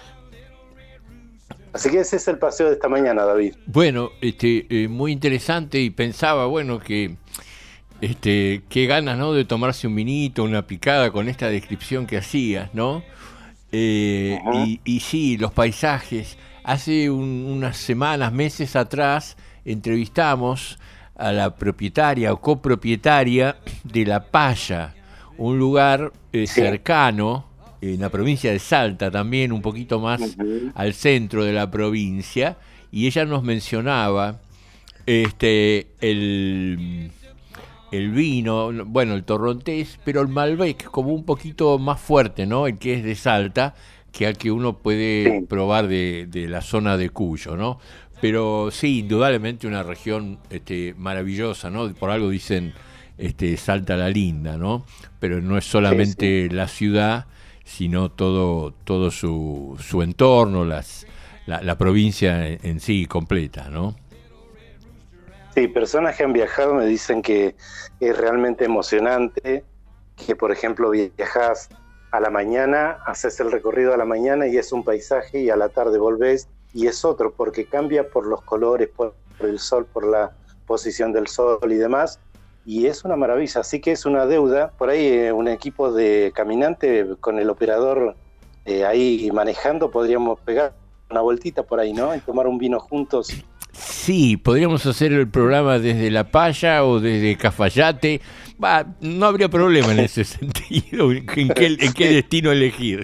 Así que ese es el paseo de esta mañana, David. Bueno, este, eh, muy interesante, y pensaba, bueno, que este, qué ganas, ¿no?, de tomarse un vinito, una picada con esta descripción que hacías, ¿no? Eh, uh-huh. y, y sí, los paisajes. Hace un, unas semanas, meses atrás, entrevistamos a la propietaria o copropietaria de La Paya, un lugar eh, sí. cercano, en la provincia de Salta también, un poquito más uh-huh. al centro de la provincia, y ella nos mencionaba este el, el vino, bueno, el torrontés, pero el Malbec como un poquito más fuerte, ¿no? El que es de Salta, que al que uno puede sí. probar de, de la zona de Cuyo, ¿no? Pero sí, indudablemente una región este, maravillosa, ¿no? Por algo dicen este, Salta la linda, ¿no? Pero no es solamente sí, sí. la ciudad, sino todo todo su, su entorno, las, la, la provincia en, en sí completa, ¿no? Sí, personas que han viajado me dicen que es realmente emocionante, que por ejemplo viajas a la mañana, haces el recorrido a la mañana y es un paisaje, y a la tarde volvés y es otro, porque cambia por los colores, por, por el sol, por la posición del sol y demás, y es una maravilla. Así que es una deuda. Por ahí eh, un equipo de caminante con el operador eh, ahí manejando, podríamos pegar una vueltita por ahí, ¿no? Y tomar un vino juntos. Sí. Sí, podríamos hacer el programa desde La Paya o desde Cafayate. Bah, no habría problema en ese sentido, en qué, en qué destino elegir.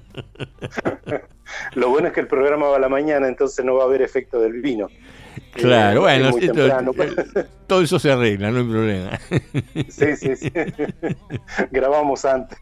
Lo bueno es que el programa va a la mañana, entonces no va a haber efecto del vino. Claro, eh, bueno, esto, todo eso se arregla, no hay problema. Sí, sí, sí. Grabamos antes.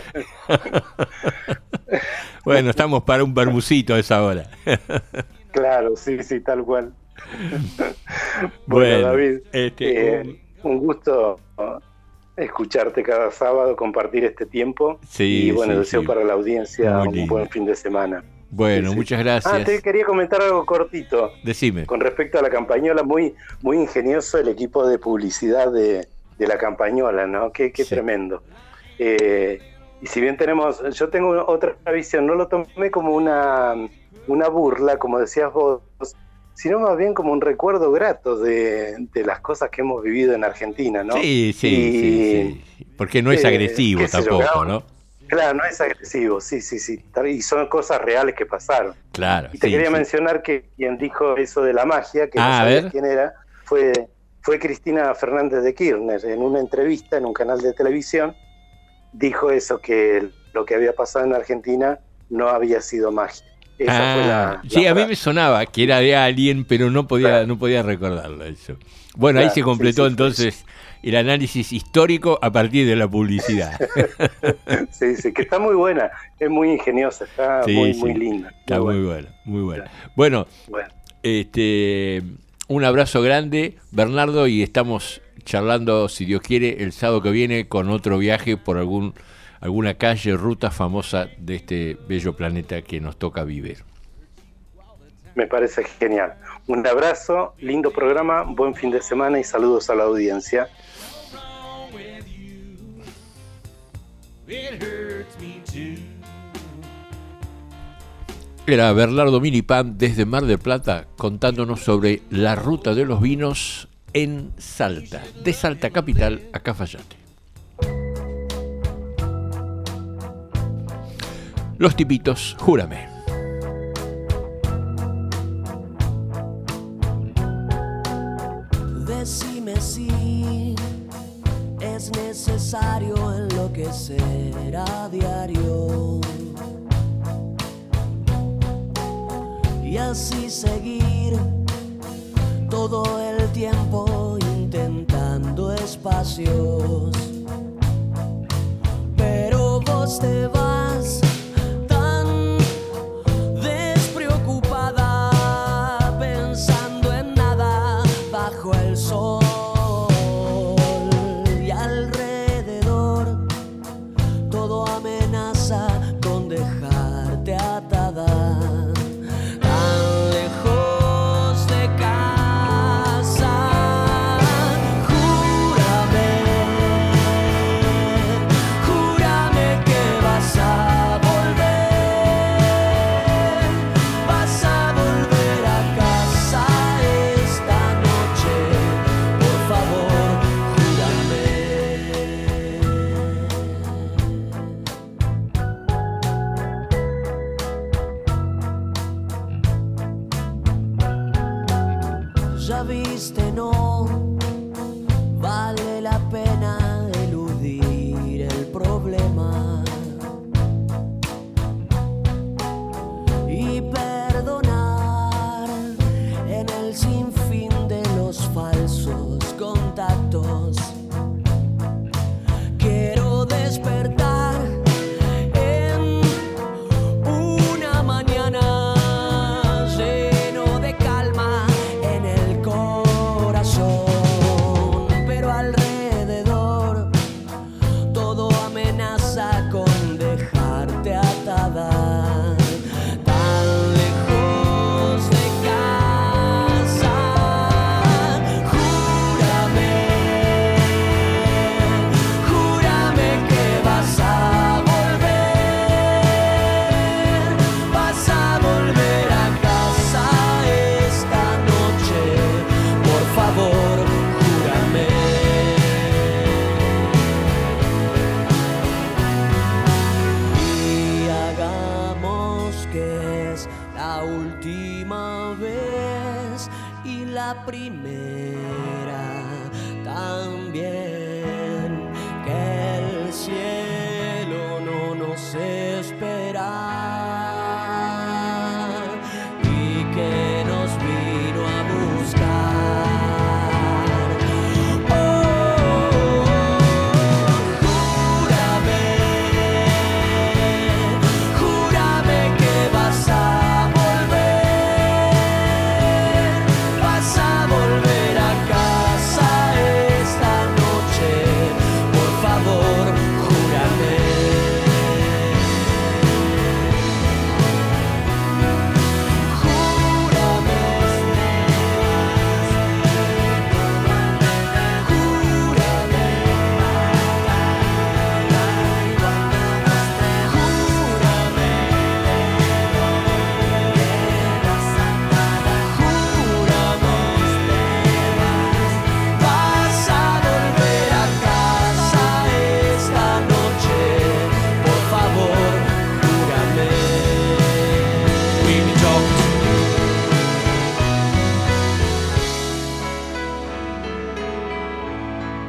Bueno, estamos para un bermucito a esa hora. Claro, sí, sí, tal cual. Bueno, bueno David, este, eh, un... un gusto escucharte cada sábado, compartir este tiempo. Sí, y bueno, sí, deseo sí. para la audiencia Muy un lindo. buen fin de semana. Bueno, Sí, sí. muchas gracias. Ah, te quería comentar algo cortito. Decime. Con respecto a la campañola, muy, muy ingenioso el equipo de publicidad de, de la campañola, ¿no? Qué, qué Sí. tremendo. Eh, y si bien tenemos, yo tengo otra visión, no lo tomé como una, una burla, como decías vos, sino más bien como un recuerdo grato de, de las cosas que hemos vivido en Argentina, ¿no? Sí, sí, Y, sí, sí. Porque no es eh, agresivo qué sé yo, tampoco, claro, ¿no? Claro, no es agresivo, sí, sí, sí. Y son cosas reales que pasaron. Claro. Y te sí, quería sí. mencionar que quien dijo eso de la magia, que Ah, no a sabía ver. quién era, fue, fue Cristina Fernández de Kirchner. En una entrevista en un canal de televisión, dijo eso, que lo que había pasado en Argentina no había sido magia. Esa Ah, fue la, sí, la a mí frase. me sonaba que era de alguien, pero no podía, Claro. no podía recordarlo eso. Bueno, ahí Claro, se completó sí, sí, entonces el análisis histórico a partir de la publicidad. Sí, sí, que está muy buena, es muy ingeniosa, está Sí, muy, sí. muy linda. Está muy buena. bueno, muy bueno. Claro. Bueno, Bueno, este, un abrazo grande, Bernardo, y estamos charlando, si Dios quiere, el sábado que viene con otro viaje por algún alguna calle, ruta famosa de este bello planeta que nos toca vivir. me parece genial. Un abrazo, lindo programa, buen fin de semana y saludos a la audiencia. Era Bernardo Milipán desde Mar del Plata contándonos sobre la ruta de los vinos en Salta, de Salta capital a Cafayate. Los tipitos, júrame. Decime si es necesario enloquecer a diario y así seguir todo el tiempo intentando espacios, pero vos te vas tan despreocupada pensando en nada bajo el sol y alrededor todo amenaza con dejarte atada. Júrame que vas a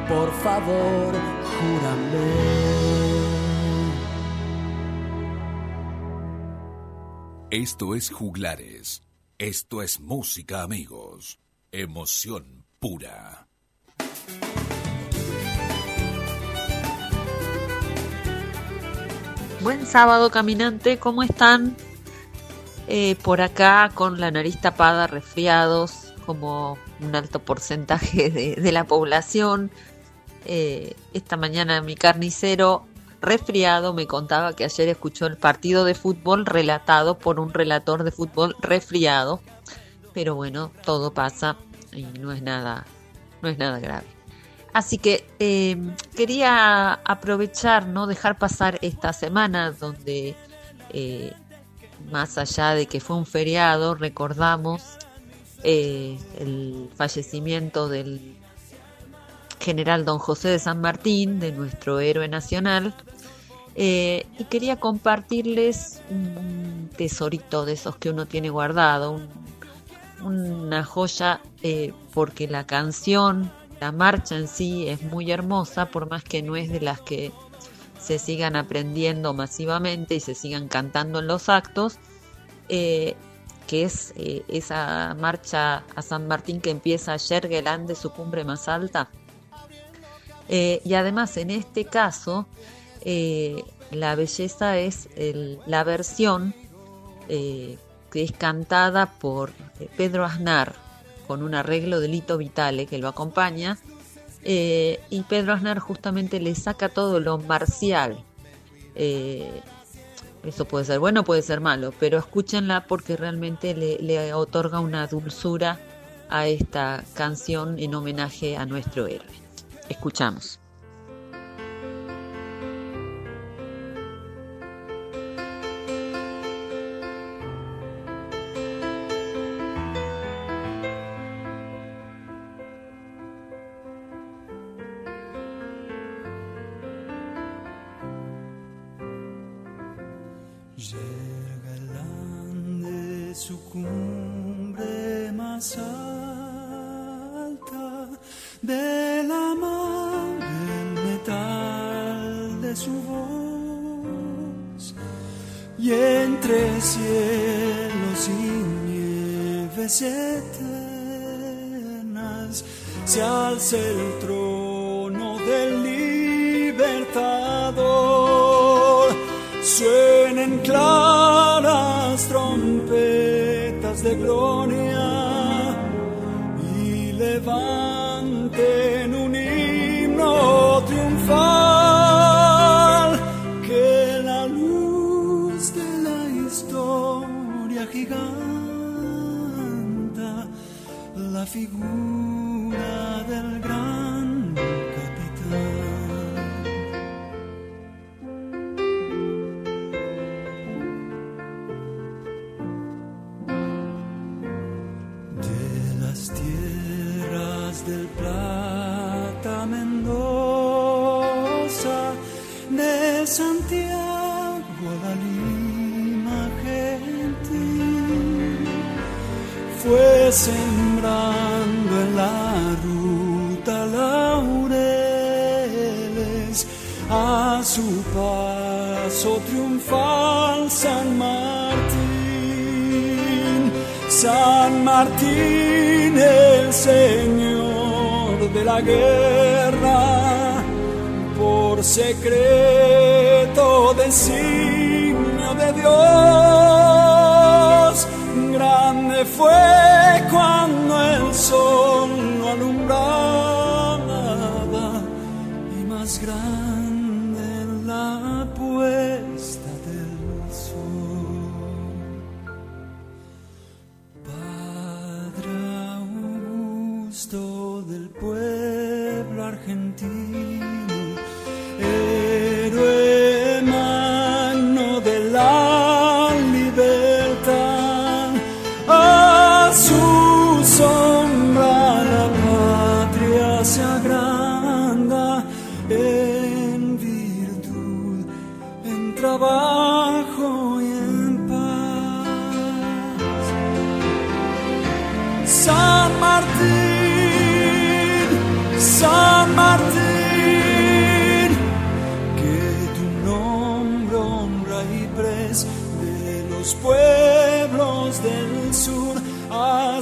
por favor, júrame. Esto es Juglares. Esto es música, amigos. Emoción pura. Buen sábado, caminante, ¿cómo están? Eh, por acá con la nariz tapada, resfriados, como un alto porcentaje de, de la población. Eh, esta mañana mi carnicero resfriado me contaba que ayer escuchó el partido de fútbol relatado por un relator de fútbol resfriado, pero bueno, todo pasa y no es nada, no es nada grave. Así que eh, quería aprovechar, no dejar pasar esta semana donde eh, más allá de que fue un feriado, recordamos eh, el fallecimiento del general don José de San Martín, de nuestro héroe nacional, eh, y quería compartirles un tesorito de esos que uno tiene guardado, un, una joya, eh, porque la canción, la marcha en sí es muy hermosa, por más que no es de las que se sigan aprendiendo masivamente y se sigan cantando en los actos, eh, que es eh, esa marcha a San Martín que empieza ayer, Gelán de su cumbre más alta. Eh, y además en este caso eh, la belleza es el, la versión eh, que es cantada por eh, Pedro Aznar con un arreglo de Lito Vitale que lo acompaña, eh, y Pedro Aznar justamente le saca todo lo marcial. Eh, eso puede ser bueno, puede ser malo, pero escúchenla porque realmente le, le otorga una dulzura a esta canción en homenaje a nuestro héroe. Escuchamos. Llega el ande su cumbre más alta, de la mar el metal de su voz, y entre cielos y nieves eternas se alza el trono del libertador. Suenen claras trompetas de gloria y levanten un himno triunfal, que la luz de la historia giganta la figura del gran capitán. Del Plata, Mendoza, de Santiago a la Lima gentil, fue sembrando en la ruta laureles, a su paso triunfal San Martín, San Martín el Señor de la guerra, por secreto designio de Dios, grande fue cuando el sol lo alumbraba, y más grande la puesta del sol. Padre Augusto del pueblo argentino, héroe magno de la libertad, a su sombra la patria se agranda, en virtud, en trabajo y en paz. San Martín, San Martín,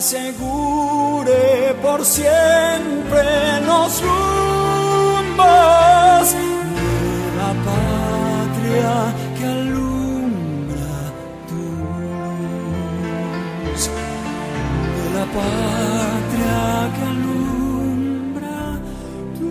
asegure por siempre los rumbos de la patria que alumbra tu luz, de la patria que alumbra tu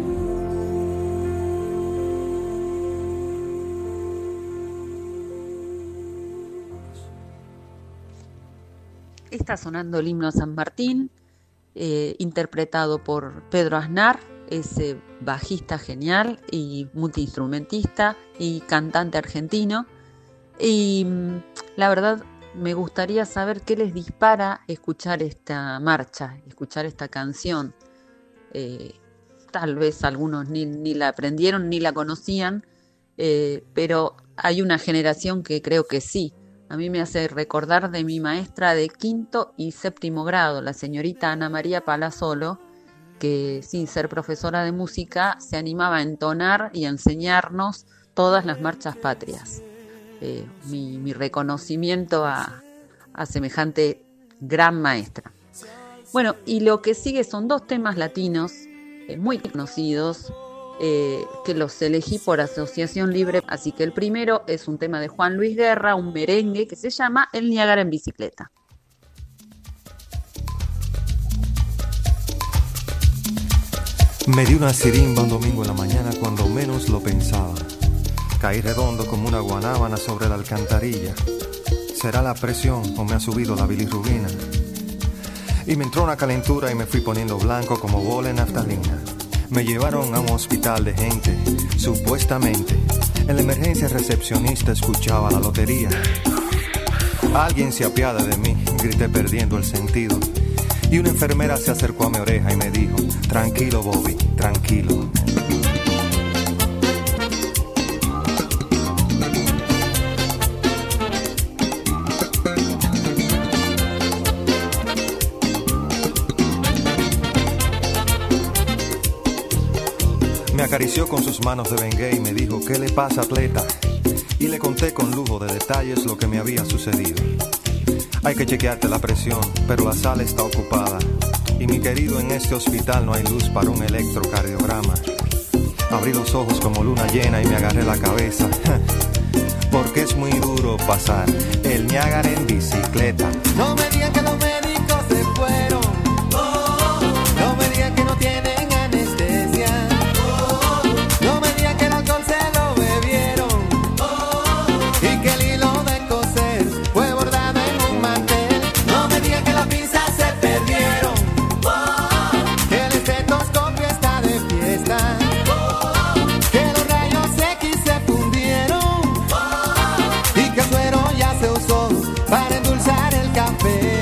Está sonando el himno a San Martín, eh, interpretado por Pedro Aznar, ese bajista genial y multiinstrumentista y cantante argentino. Y la verdad me gustaría saber qué les dispara escuchar esta marcha, escuchar esta canción. Eh, tal vez algunos ni, ni la aprendieron ni la conocían, eh, pero hay una generación que creo que sí. A mí me hace recordar de mi maestra de quinto y séptimo grado, la señorita Ana María Palazzolo, que sin ser profesora de música se animaba a entonar y a enseñarnos todas las marchas patrias. Eh, mi, mi reconocimiento a, a semejante gran maestra. Bueno, y lo que sigue son dos temas latinos eh, muy conocidos, Eh, que los elegí por asociación libre. Así que el primero es un tema de Juan Luis Guerra, un merengue que se llama El Niágara en bicicleta. Me di una sirimba un domingo en la mañana cuando menos lo pensaba. Caí redondo como una guanábana sobre la alcantarilla. ¿Será la presión o me ha subido la bilirrubina? Y me entró una calentura y me fui poniendo blanco como bola en naftalina. Me llevaron a un hospital de gente, supuestamente. En la emergencia recepcionista escuchaba la lotería. Alguien se apiada de mí, grité perdiendo el sentido. Y una enfermera se acercó a mi oreja y me dijo: tranquilo, Bobby, tranquilo. Me acarició con sus manos de Bengay y me dijo: ¿qué le pasa, atleta? Y le conté con lujo de detalles lo que me había sucedido. Hay que chequearte la presión, pero la sala está ocupada. Y mi querido, en este hospital no hay luz para un electrocardiograma. Abrí los ojos como luna llena y me agarré la cabeza. Porque es muy duro pasar el Niágara en bicicleta. No me digan que los médicos se fueron. No me digan que no tienen anestesia. No me digan que el alcohol se lo bebieron. Y que el hilo de coser fue bordado en un mantel. No me digan que las pinzas se perdieron. Que el estetoscopio está de fiesta. Que los rayos X se fundieron. Y que el suero ya se usó para endulzar el café.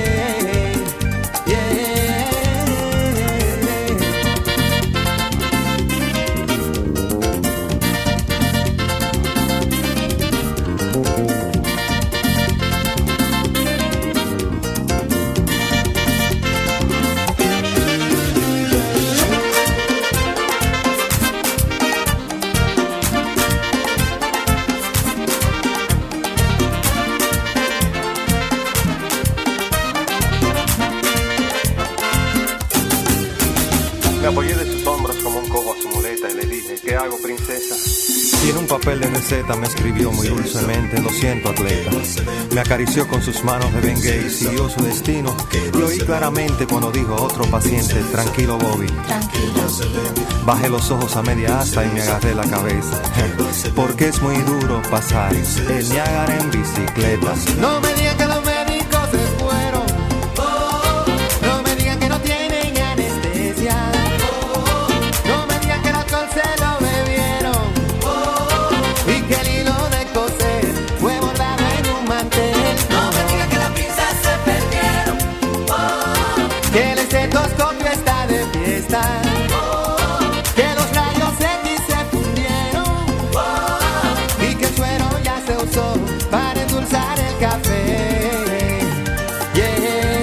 Me apoyé de sus hombros como un cojo a su muleta y le dije: ¿qué hago, princesa? Y en un papel de receta me escribió muy dulcemente: lo siento, atleta. Me acarició con sus manos de Bengay y siguió su destino. Y oí claramente cuando dijo a otro paciente: tranquilo, Bobby. Bajé los ojos a media asta y me agarré la cabeza. Porque es muy duro pasar el Niágara en bicicleta. No me digan que los médicos se fueron. No me digan que no tienen anestesia. No me digan que el alcohol se lo bebieron. Y que el hilo de coser fue bordado en un mantel. No me digan que las pinzas se perdieron. Que el estetoscopio está de fiesta. Que los rayos X se fundieron. Y que el suero ya se usó para endulzar el café. Yeah,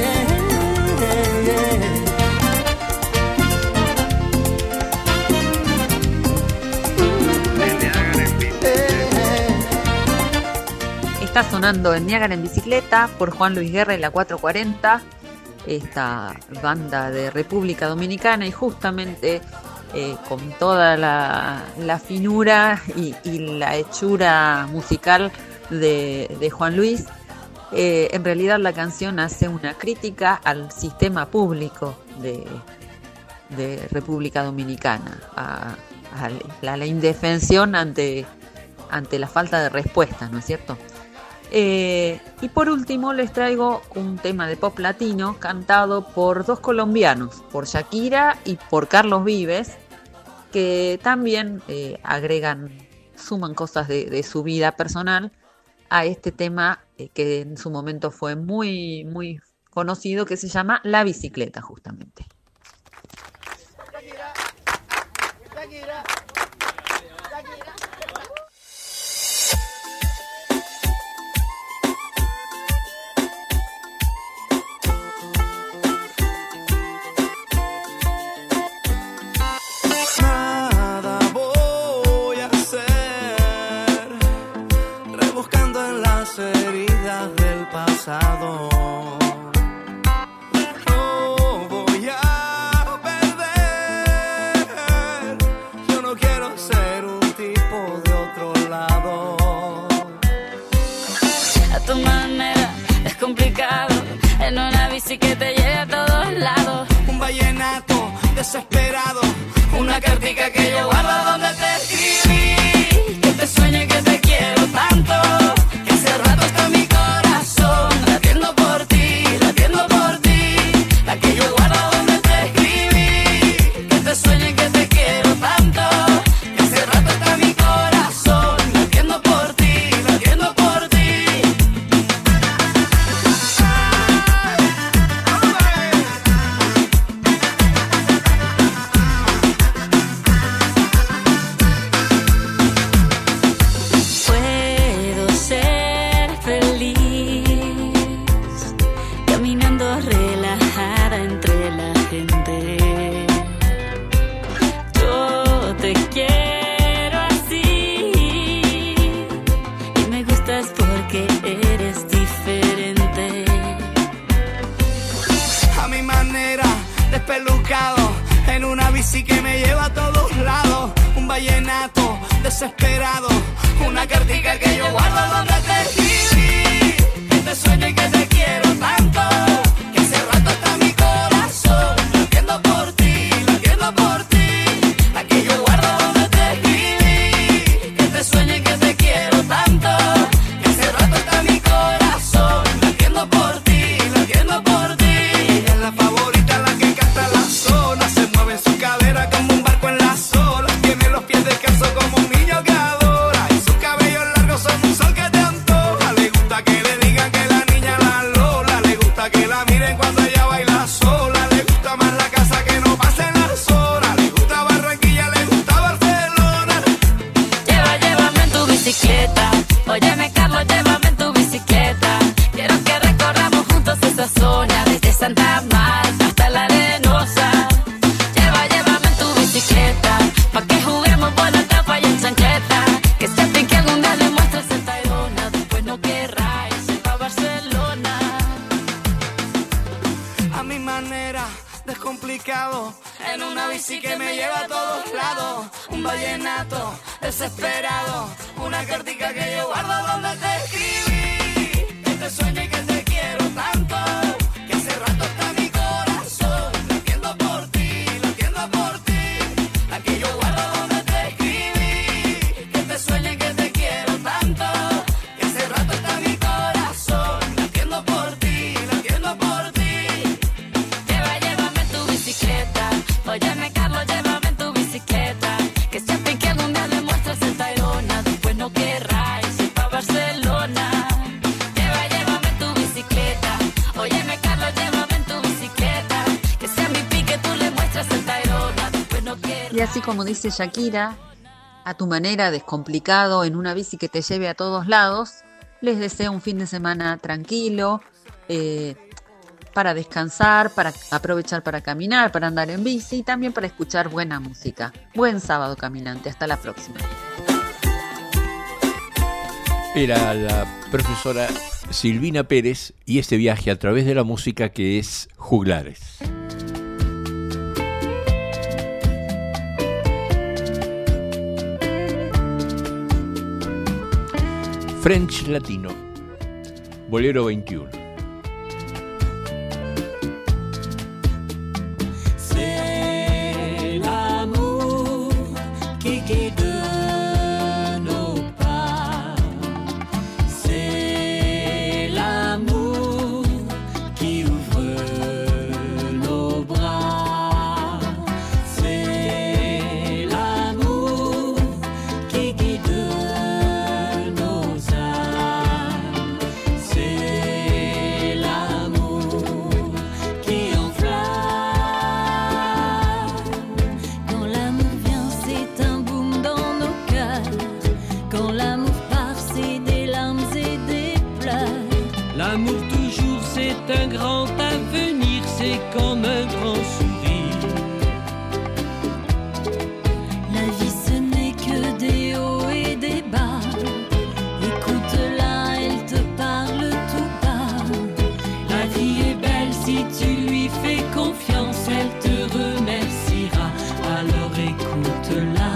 yeah. Está sonando el Niágara en bicicleta por Juan Luis Guerra y la cuatrocientos cuarenta. esta banda de República Dominicana, y justamente eh, con toda la, la finura y, y la hechura musical de, de Juan Luis, eh, en realidad la canción hace una crítica al sistema público de, de República Dominicana, a, a la, la indefensión ante, ante la falta de respuesta, ¿no es cierto? Eh, y por último les traigo un tema de pop latino cantado por dos colombianos, por Shakira y por Carlos Vives, que también eh, agregan, suman cosas de, de su vida personal a este tema eh, que en su momento fue muy, muy conocido, que se llama La Bicicleta, justamente. Shakira, Shakira, Shakira. Nada voy a hacer, rebuscando en las heridas del pasado. No voy a perder, yo no quiero ser un tipo de otro lado. A tu manera es complicado, en una bici que te lleve a todos lados. Un vallenato desesperado, una cartica que yo guardo donde te escribí, Que te sueño y que te quiero tanto, que hace rato está mi corazón latiendo por ti, latiendo por ti, la que yo guardo donde te escribí, que te sueño y que te quiero tanto, que hace rato está mi corazón latiendo por ti, latiendo por ti. puedo ser feliz, caminando relajada entre la gente. Yo te quiero así, y me gustas porque eres diferente. A mi manera, despelucado, en una bici que me lleva a todos lados. Un vallenato desesperado, una cartica que yo guardo donde te escribí, que te sueño y que te quiero tanto, que hace rato está mi corazón latiendo por ti, latiendo por ti, la que yo guardo donde te escribí, Que te sueño y que te quiero tanto, que hace rato está mi corazón latiendo por ti, latiendo por ti. Ella es la favorita, la que canta la zona, se mueve en su cadera como un barco en las olas, tiene los pies descalzos como un niño que adora, y sus cabellos largos son un sol que te antoja. Le gusta que le digan que la niña la Lola, le gusta que la miren cuando ella baila sola, le gusta más la casa que no pasen las horas, le gusta Barranquilla, le gusta Barcelona. lleva, llévame en tu bicicleta. Óyeme, Carlos, llévame en tu bicicleta. Quiero que recorramos juntos esa zona, desde Santa Marta hasta la Arenosa. Lleva, llévame en tu bicicleta, pa' que juguemos por la tapa y en chancleta. Que se que algún día le muestres el Tayrona, después no querrá irse pa' Barcelona. A mi manera, descomplicado, en una bici que me lleva a todos lados. Un vallenato desesperado, una cartica que yo guardo donde te escribí, que te sueño y que te quiero tanto, que hace rato está mi corazón latiendo por ti, latiendo por ti, la que yo guardo donde te escribí, que te sueño y que te quiero tanto, que hace rato está mi corazón latiendo por ti, latiendo por ti. Lleva, llévame en tu bicicleta. Óyeme, Carlos, llévame en tu bicicleta. Que siempre que algún día le muestres el Tayrona, después no querrá irse pa' Barcelona. Lleva, llévame en tu bicicleta. Óyeme, Carlos, llévame en tu bicicleta. Que sea mi pique, tú le muestras el Tayrona, después no querrá. Y así como dice Shakira, a tu manera, descomplicado, en una bici que te lleve a todos lados, les deseo un fin de semana tranquilo, eh, para descansar, para aprovechar para caminar, para andar en bici y también para escuchar buena música. Buen sábado caminante, hasta la próxima. Era la profesora Silvina Pérez y este viaje a través de la música que es Juglares. French Latino, Bolero veintiuno. C'est l'amour qui guide nos pas. C'est l'amour qui ouvre nos bras. C'est l'amour qui guide nos âmes. C'est l'amour qui enflamme. Quand l'amour vient, c'est un boom dans nos cœurs. Quand l'amour part, c'est des larmes et des pleurs. L'amour toujours, c'est un grand avenir, c'est comme un grand sourire. La vie, ce n'est que des hauts et des bas. Écoute-la, elle te parle tout bas. La vie est belle si tu lui fais confiance, elle te remerciera, alors écoute-la.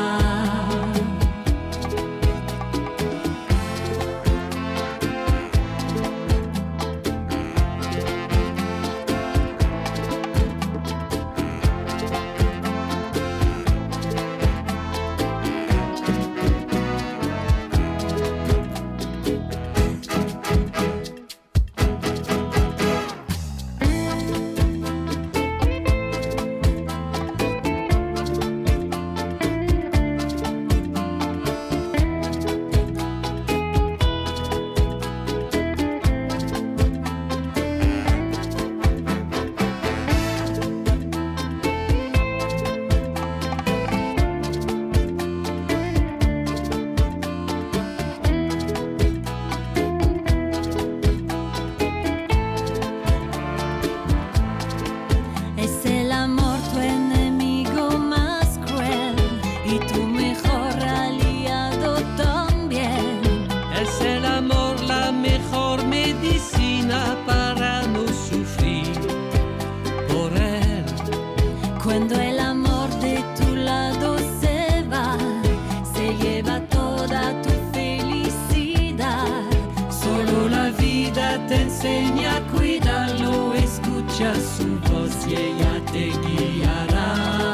Es el amor tu enemigo más cruel y tu mejor aliado también. Es el amor la mejor medicina para no sufrir por él. Cuando el amor de tu lado se va, se lleva toda tu felicidad. Solo la vida te enseña a cuidarlo, escucha su voz y ella te guiará.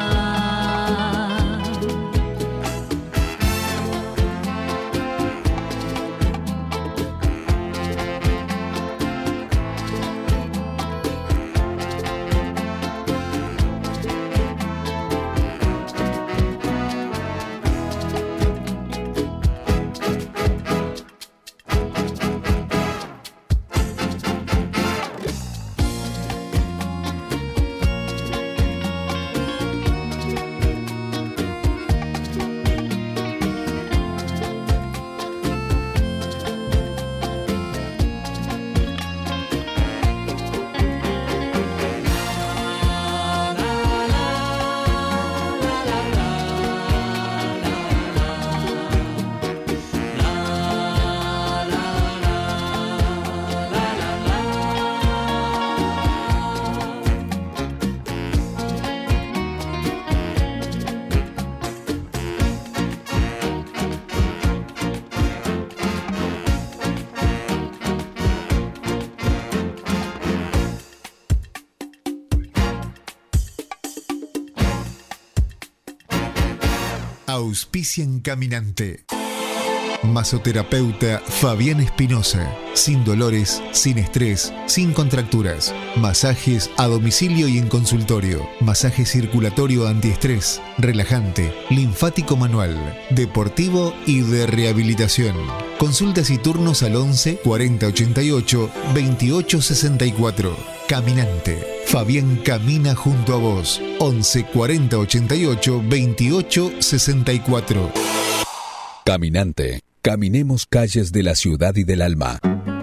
Auspician Caminante. Masoterapeuta Fabián Espinosa. Sin dolores, sin estrés, sin contracturas. Masajes a domicilio y en consultorio. Masaje circulatorio antiestrés, relajante, linfático manual, deportivo y de rehabilitación. Consultas y turnos al once cuarenta ochenta y ocho veintiocho sesenta y cuatro. Caminante. Fabián camina junto a vos. once cuarenta ochenta y ocho veintiocho sesenta y cuatro. Caminante. Caminemos calles de la ciudad y del alma.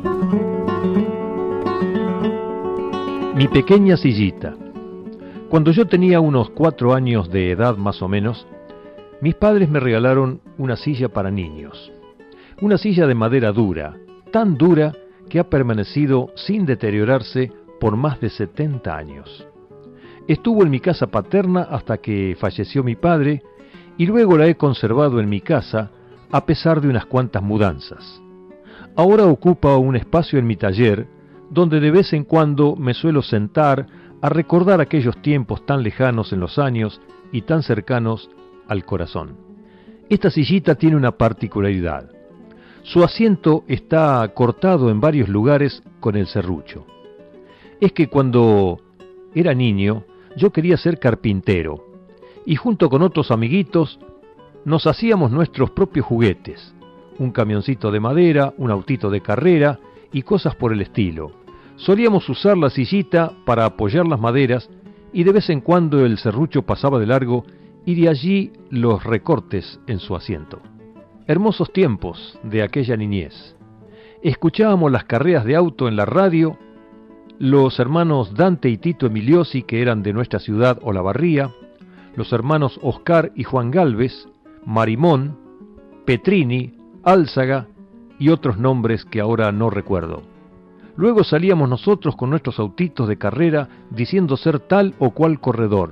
Mi pequeña sillita. Cuando yo tenía unos cuatro años de edad más o menos, mis padres me regalaron una silla para niños. Una silla de madera dura, tan dura que ha permanecido sin deteriorarse por más de setenta años. Estuvo en mi casa paterna hasta que falleció mi padre y luego la he conservado en mi casa a pesar de unas cuantas mudanzas. Ahora ocupa un espacio en mi taller donde de vez en cuando me suelo sentar a recordar aquellos tiempos tan lejanos en los años y tan cercanos al corazón. Esta sillita tiene una particularidad. Su asiento está cortado en varios lugares con el serrucho. Es que cuando era niño yo quería ser carpintero y junto con otros amiguitos nos hacíamos nuestros propios juguetes, un camioncito de madera, un autito de carrera y cosas por el estilo. Solíamos usar la sillita para apoyar las maderas y de vez en cuando el serrucho pasaba de largo y de allí los recortes en su asiento. Hermosos tiempos de aquella niñez. Escuchábamos las carreras de auto en la radio, los hermanos Dante y Tito Emiliosi, que eran de nuestra ciudad Olavarría, los hermanos Oscar y Juan Gálvez, Marimón, Petrini, Álzaga y otros nombres que ahora no recuerdo. Luego salíamos nosotros con nuestros autitos de carrera diciendo ser tal o cual corredor.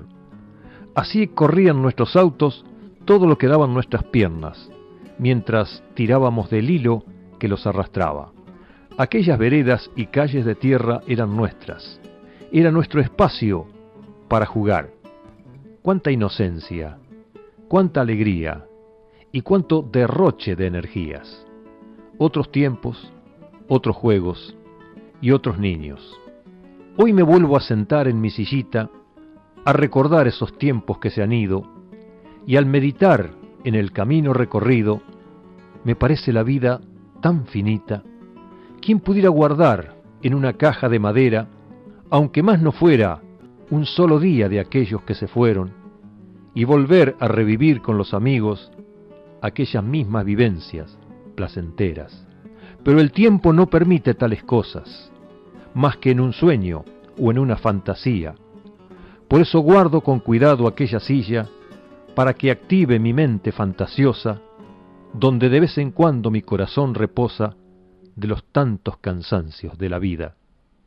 Así corrían nuestros autos todo lo que daban nuestras piernas, mientras tirábamos del hilo que los arrastraba. Aquellas veredas y calles de tierra eran nuestras. Era nuestro espacio para jugar. Cuánta inocencia, cuánta alegría y cuánto derroche de energías. Otros tiempos, otros juegos y otros niños. Hoy me vuelvo a sentar en mi sillita a recordar esos tiempos que se han ido y al meditar en el camino recorrido me parece la vida tan finita. ¿Quién pudiera guardar en una caja de madera, aunque más no fuera un solo día de aquellos que se fueron, y volver a revivir con los amigos aquellas mismas vivencias placenteras? Pero el tiempo no permite tales cosas, más que en un sueño o en una fantasía. Por eso guardo con cuidado aquella silla, para que active mi mente fantasiosa, donde de vez en cuando mi corazón reposa de los tantos cansancios de la vida.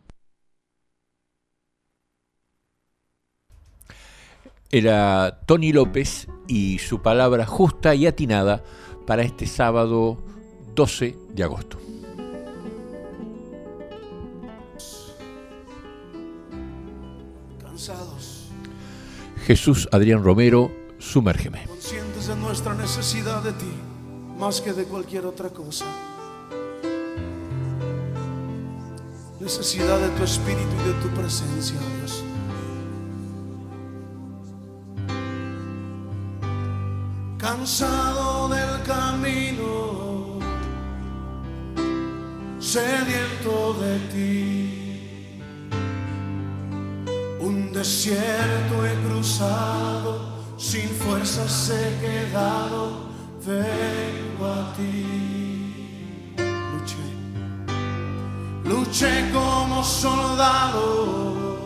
Era Tony López y su palabra justa y atinada para este sábado doce de agosto. Cansados. Jesús Adrián Romero, sumérgeme. Conscientes de nuestra necesidad de ti, más que de cualquier otra cosa. Necesidad de tu espíritu y de tu presencia, Dios. Cansado del camino, sediento de ti, un desierto he cruzado, sin fuerzas he quedado, vengo a ti. Luché, luché como soldado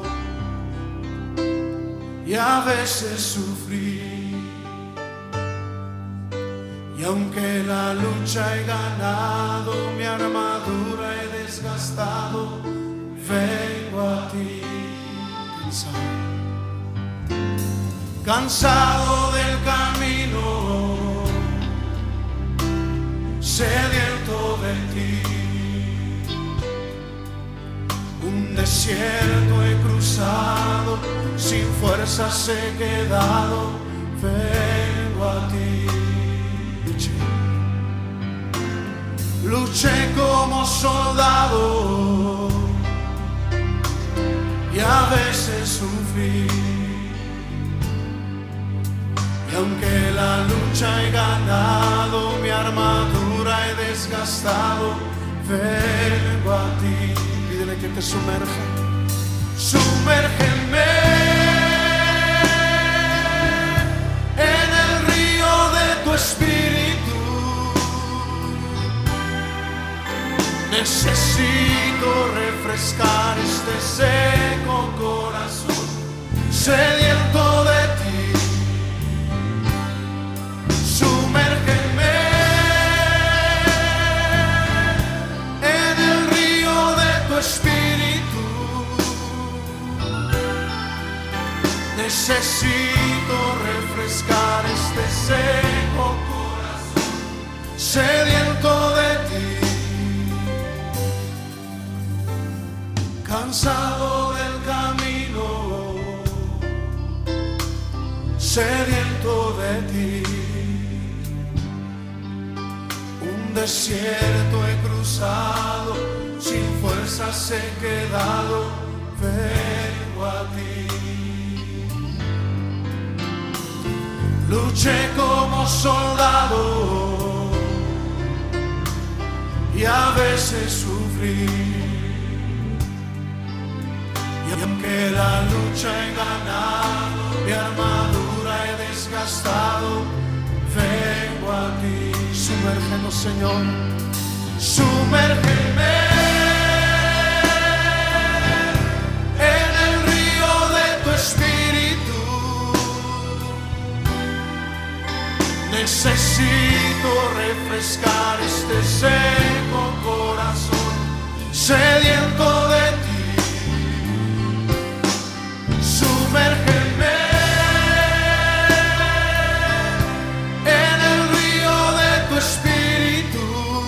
y a veces sufrí. Y aunque la lucha he ganado, mi armadura he desgastado, vengo a ti cansado, cansado del camino, sediento de ti. Un desierto he cruzado, sin fuerzas he quedado, vengo a ti. Luché como soldado y a veces sufrí. Y aunque la lucha he ganado, mi armadura he desgastado, vengo a ti. Pídele que te sumerja. Sumérgeme en el río de tu espíritu. Necesito refrescar este seco corazón, sediento de ti. Sumérgeme en el río refrescar este seco corazón sediento de ti, cansado del camino, sediento de ti. Un desierto he cruzado, sin fuerzas he quedado, vengo a ti. Luché como soldado y a veces sufrí, y aunque la lucha he ganado, mi armadura he desgastado, vengo a ti. Sumérgenos, Señor, sumérgeme en el río de tu espíritu. Necesito refrescar este seco corazón sediento de ti. Sumérgeme en el río de tu espíritu.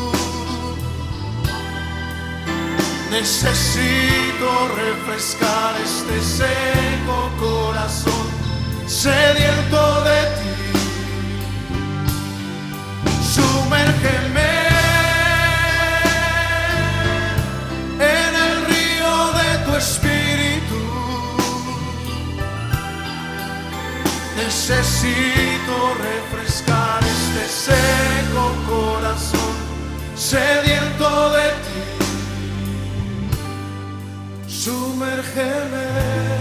Necesito refrescar este seco corazón sediento de ti. Sumérgeme en el río de tu espíritu. Necesito refrescar este seco corazón sediento de ti. Sumérgeme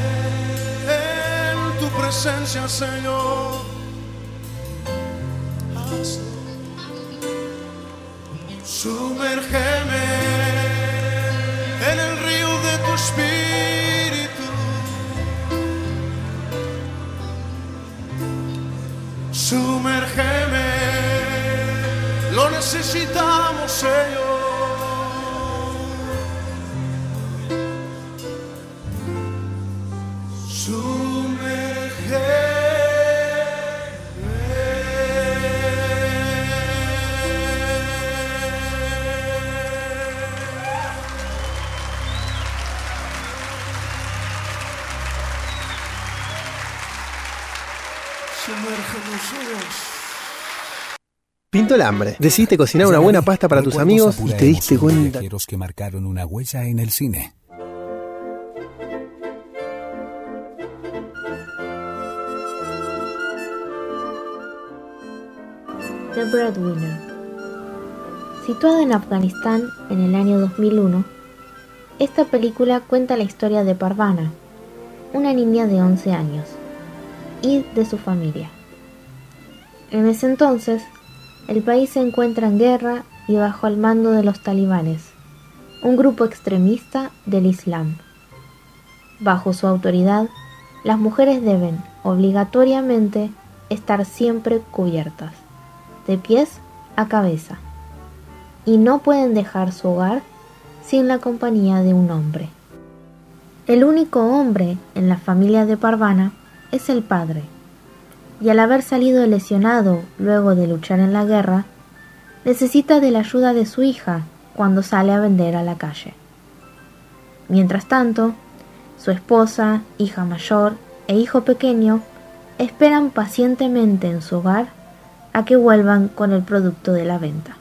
en tu presencia, Señor. Hazlo. Sumérgeme en el río de tu espíritu. Sumérgeme, lo necesitamos, Señor. Sumérgeme. Pintó el hambre. Decidiste cocinar una buena pasta para tus amigos y te diste cuenta que marcaron una huella en el cine. The Breadwinner. Situada en Afganistán en el año dos mil uno, esta película cuenta la historia de Parvana, una niña de once años, y de su familia. En ese entonces, el país se encuentra en guerra y bajo el mando de los talibanes, un grupo extremista del Islam. Bajo su autoridad, las mujeres deben, obligatoriamente, estar siempre cubiertas, de pies a cabeza, y no pueden dejar su hogar sin la compañía de un hombre. El único hombre en la familia de Parvana es el padre, y al haber salido lesionado luego de luchar en la guerra, necesita de la ayuda de su hija cuando sale a vender a la calle. Mientras tanto, su esposa, hija mayor e hijo pequeño esperan pacientemente en su hogar a que vuelvan con el producto de la venta.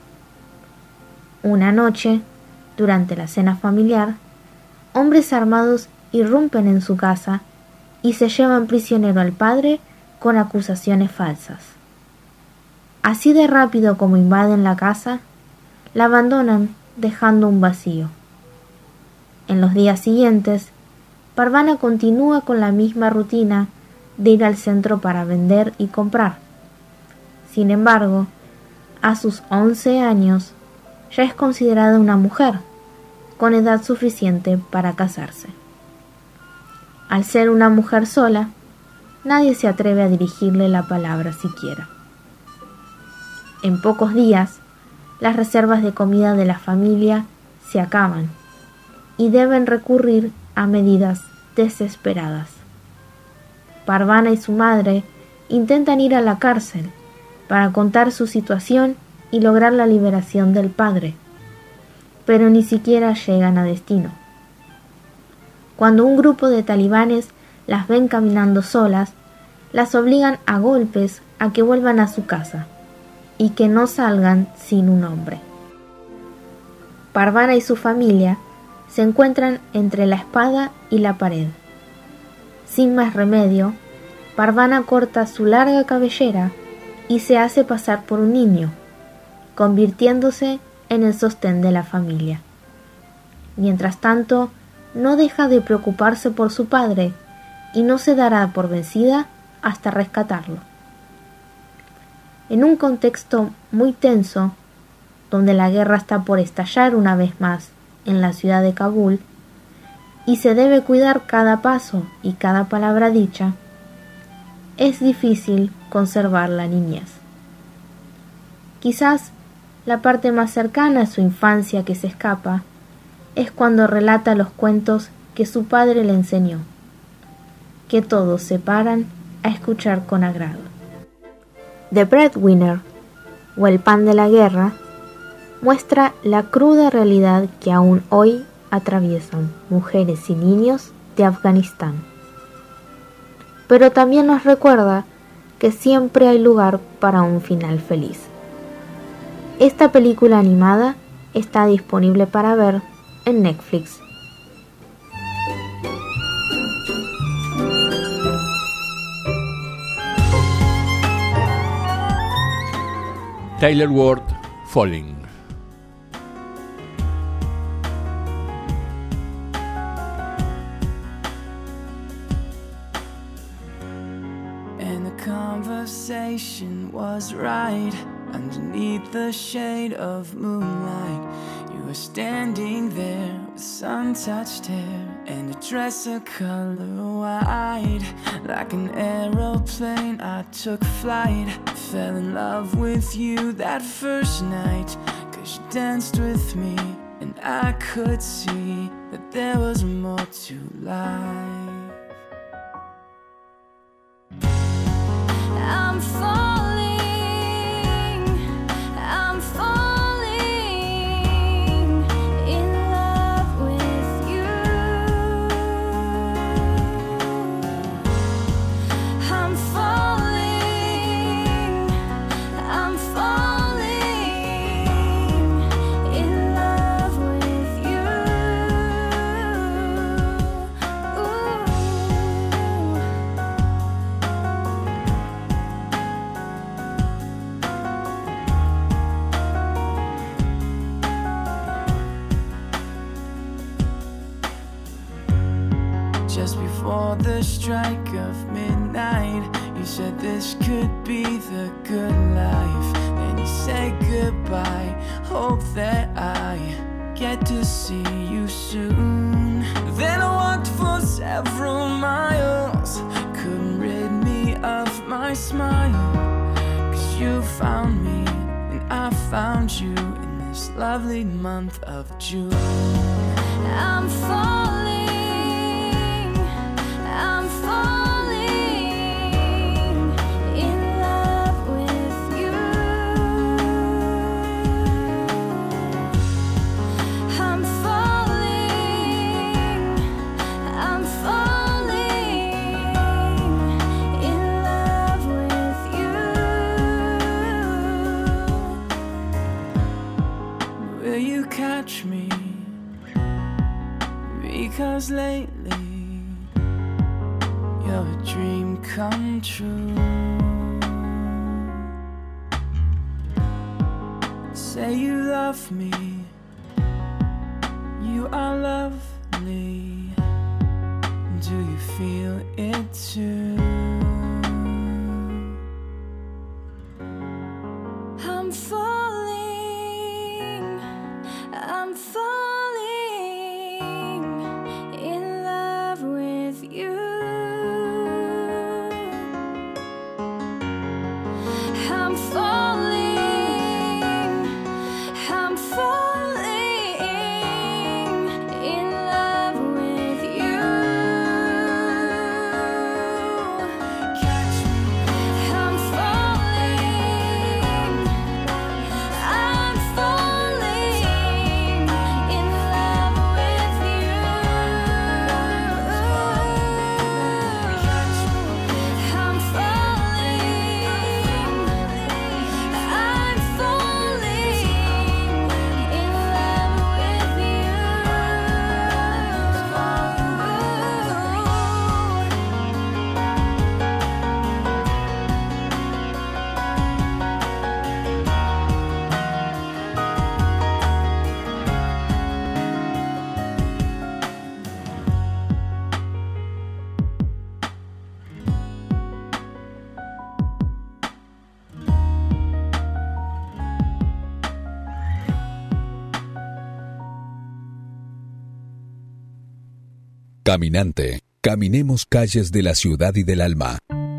Una noche, durante la cena familiar, hombres armados irrumpen en su casa y se llevan prisionero al padre con acusaciones falsas. Así de rápido como invaden la casa, la abandonan dejando un vacío. En los días siguientes, Parvana continúa con la misma rutina de ir al centro para vender y comprar. Sin embargo, a sus once años, ya es considerada una mujer, con edad suficiente para casarse. Al ser una mujer sola, nadie se atreve a dirigirle la palabra siquiera. En pocos días, las reservas de comida de la familia se acaban y deben recurrir a medidas desesperadas. Parvana y su madre intentan ir a la cárcel para contar su situación y lograr la liberación del padre, pero ni siquiera llegan a destino. Cuando un grupo de talibanes las ven caminando solas, las obligan a golpes a que vuelvan a su casa y que no salgan sin un hombre. Parvana y su familia se encuentran entre la espada y la pared. Sin más remedio, Parvana corta su larga cabellera y se hace pasar por un niño, convirtiéndose en el sostén de la familia. Mientras tanto, no deja de preocuparse por su padre y no se dará por vencida hasta rescatarlo. En un contexto muy tenso, donde la guerra está por estallar una vez más en la ciudad de Kabul, y se debe cuidar cada paso y cada palabra dicha, es difícil conservar la niñez. Quizás la parte más cercana a su infancia que se escapa es cuando relata los cuentos que su padre le enseñó, que todos se paran a escuchar con agrado. The Breadwinner, o El pan de la guerra, muestra la cruda realidad que aún hoy atraviesan mujeres y niños de Afganistán. Pero también nos recuerda que siempre hay lugar para un final feliz. Esta película animada está disponible para ver en Netflix. Tyler Ward, Falling. And the conversation was right underneath the shade of moonlight. You were standing there with sun-touched hair and a dress a color white. Like an aeroplane, I took flight. Fell in love with you that first night, 'cause you danced with me and I could see that there was more to life. I'm falling, I'm falling in love with you. I'm falling, I'm falling in love with you. Ooh. Just before the strike of midnight, you said this could be the good life. Then you said goodbye, hope that I get to see you soon. Then I walked for several miles, couldn't rid me of my smile. 'Cause you found me and I found you in this lovely month of June. I'm falling, I'm falling in love with you. I'm falling, I'm falling in love with you. Will you catch me? Because lately you're a dream come true. Say you love me, you are lovely. Do you feel it too? I'm falling, I'm falling in love with you. I'm falling, I'm falling in love with you. Catch me. Caminante. Caminemos calles de la ciudad y del alma.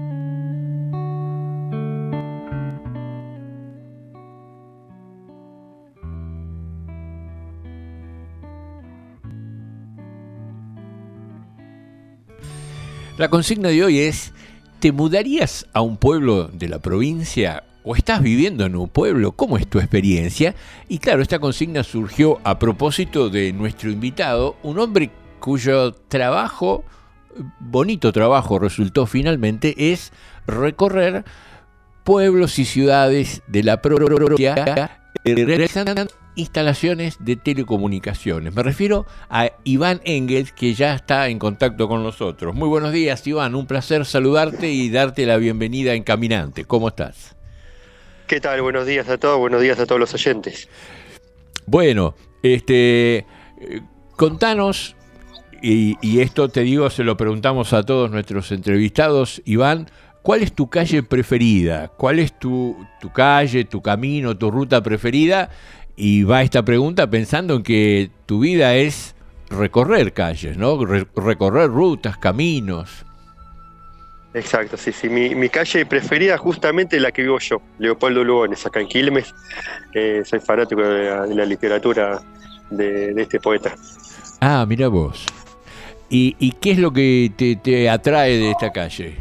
La consigna de hoy es: ¿te mudarías a un pueblo de la provincia o estás viviendo en un pueblo? ¿Cómo es tu experiencia? Y claro, esta consigna surgió a propósito de nuestro invitado, un hombre cuyo trabajo, bonito trabajo resultó finalmente, es recorrer pueblos y ciudades de la provincia realizando instalaciones de telecomunicaciones. Me refiero a Iván Engels, que ya está en contacto con nosotros. Muy buenos días, Iván, un placer saludarte y darte la bienvenida en Caminante. ¿Cómo estás? ¿Qué tal? Buenos días a todos, buenos días a todos los oyentes. Bueno, este, eh, contanos, y, y esto te digo, se lo preguntamos a todos nuestros entrevistados, Iván, ¿cuál es tu calle preferida? ¿Cuál es tu, tu calle, tu camino, tu ruta preferida? Y va esta pregunta pensando en que tu vida es recorrer calles, ¿no? Re- recorrer rutas, caminos. Exacto, sí, sí. Mi, mi calle preferida justamente es la que vivo yo, Leopoldo Lugones, acá en Quilmes. Eh, soy fanático de la, de la literatura de, de este poeta. Ah, mira vos. ¿Y, y qué es lo que te, te atrae de esta calle?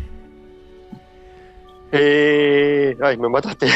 Eh, ay, me mataste.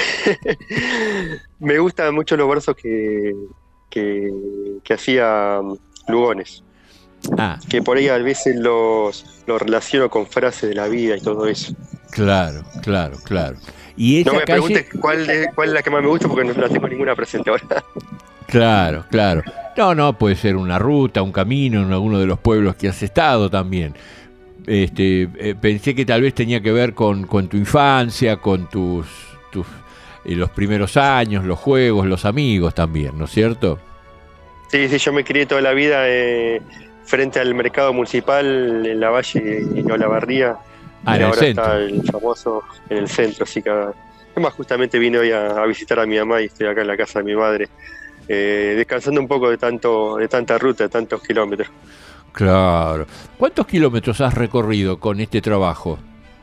Me gustan mucho los versos que, que, que hacía Lugones. Ah. Que por ahí a veces los, los relaciono con frases de la vida y todo eso. Claro, claro, claro. Y esa no me calle... preguntes cuál es, cuál es la que más me gusta porque no la tengo ninguna presente ahora. Claro, claro. No, no, puede ser una ruta, un camino en alguno de los pueblos que has estado también. Este, eh, pensé que tal vez tenía que ver con, con tu infancia, con tus, tus eh, los primeros años, los juegos, los amigos también, ¿no es cierto? Sí, sí, yo me crié toda la vida eh, frente al mercado municipal en la Valle y Olavarría. Ah, y en el ahora centro. está el famoso en el centro, así que además justamente vine hoy a, a visitar a mi mamá y estoy acá en la casa de mi madre, eh, descansando un poco de tanto, de tanta ruta, de tantos kilómetros. Claro. ¿Cuántos kilómetros has recorrido con este trabajo?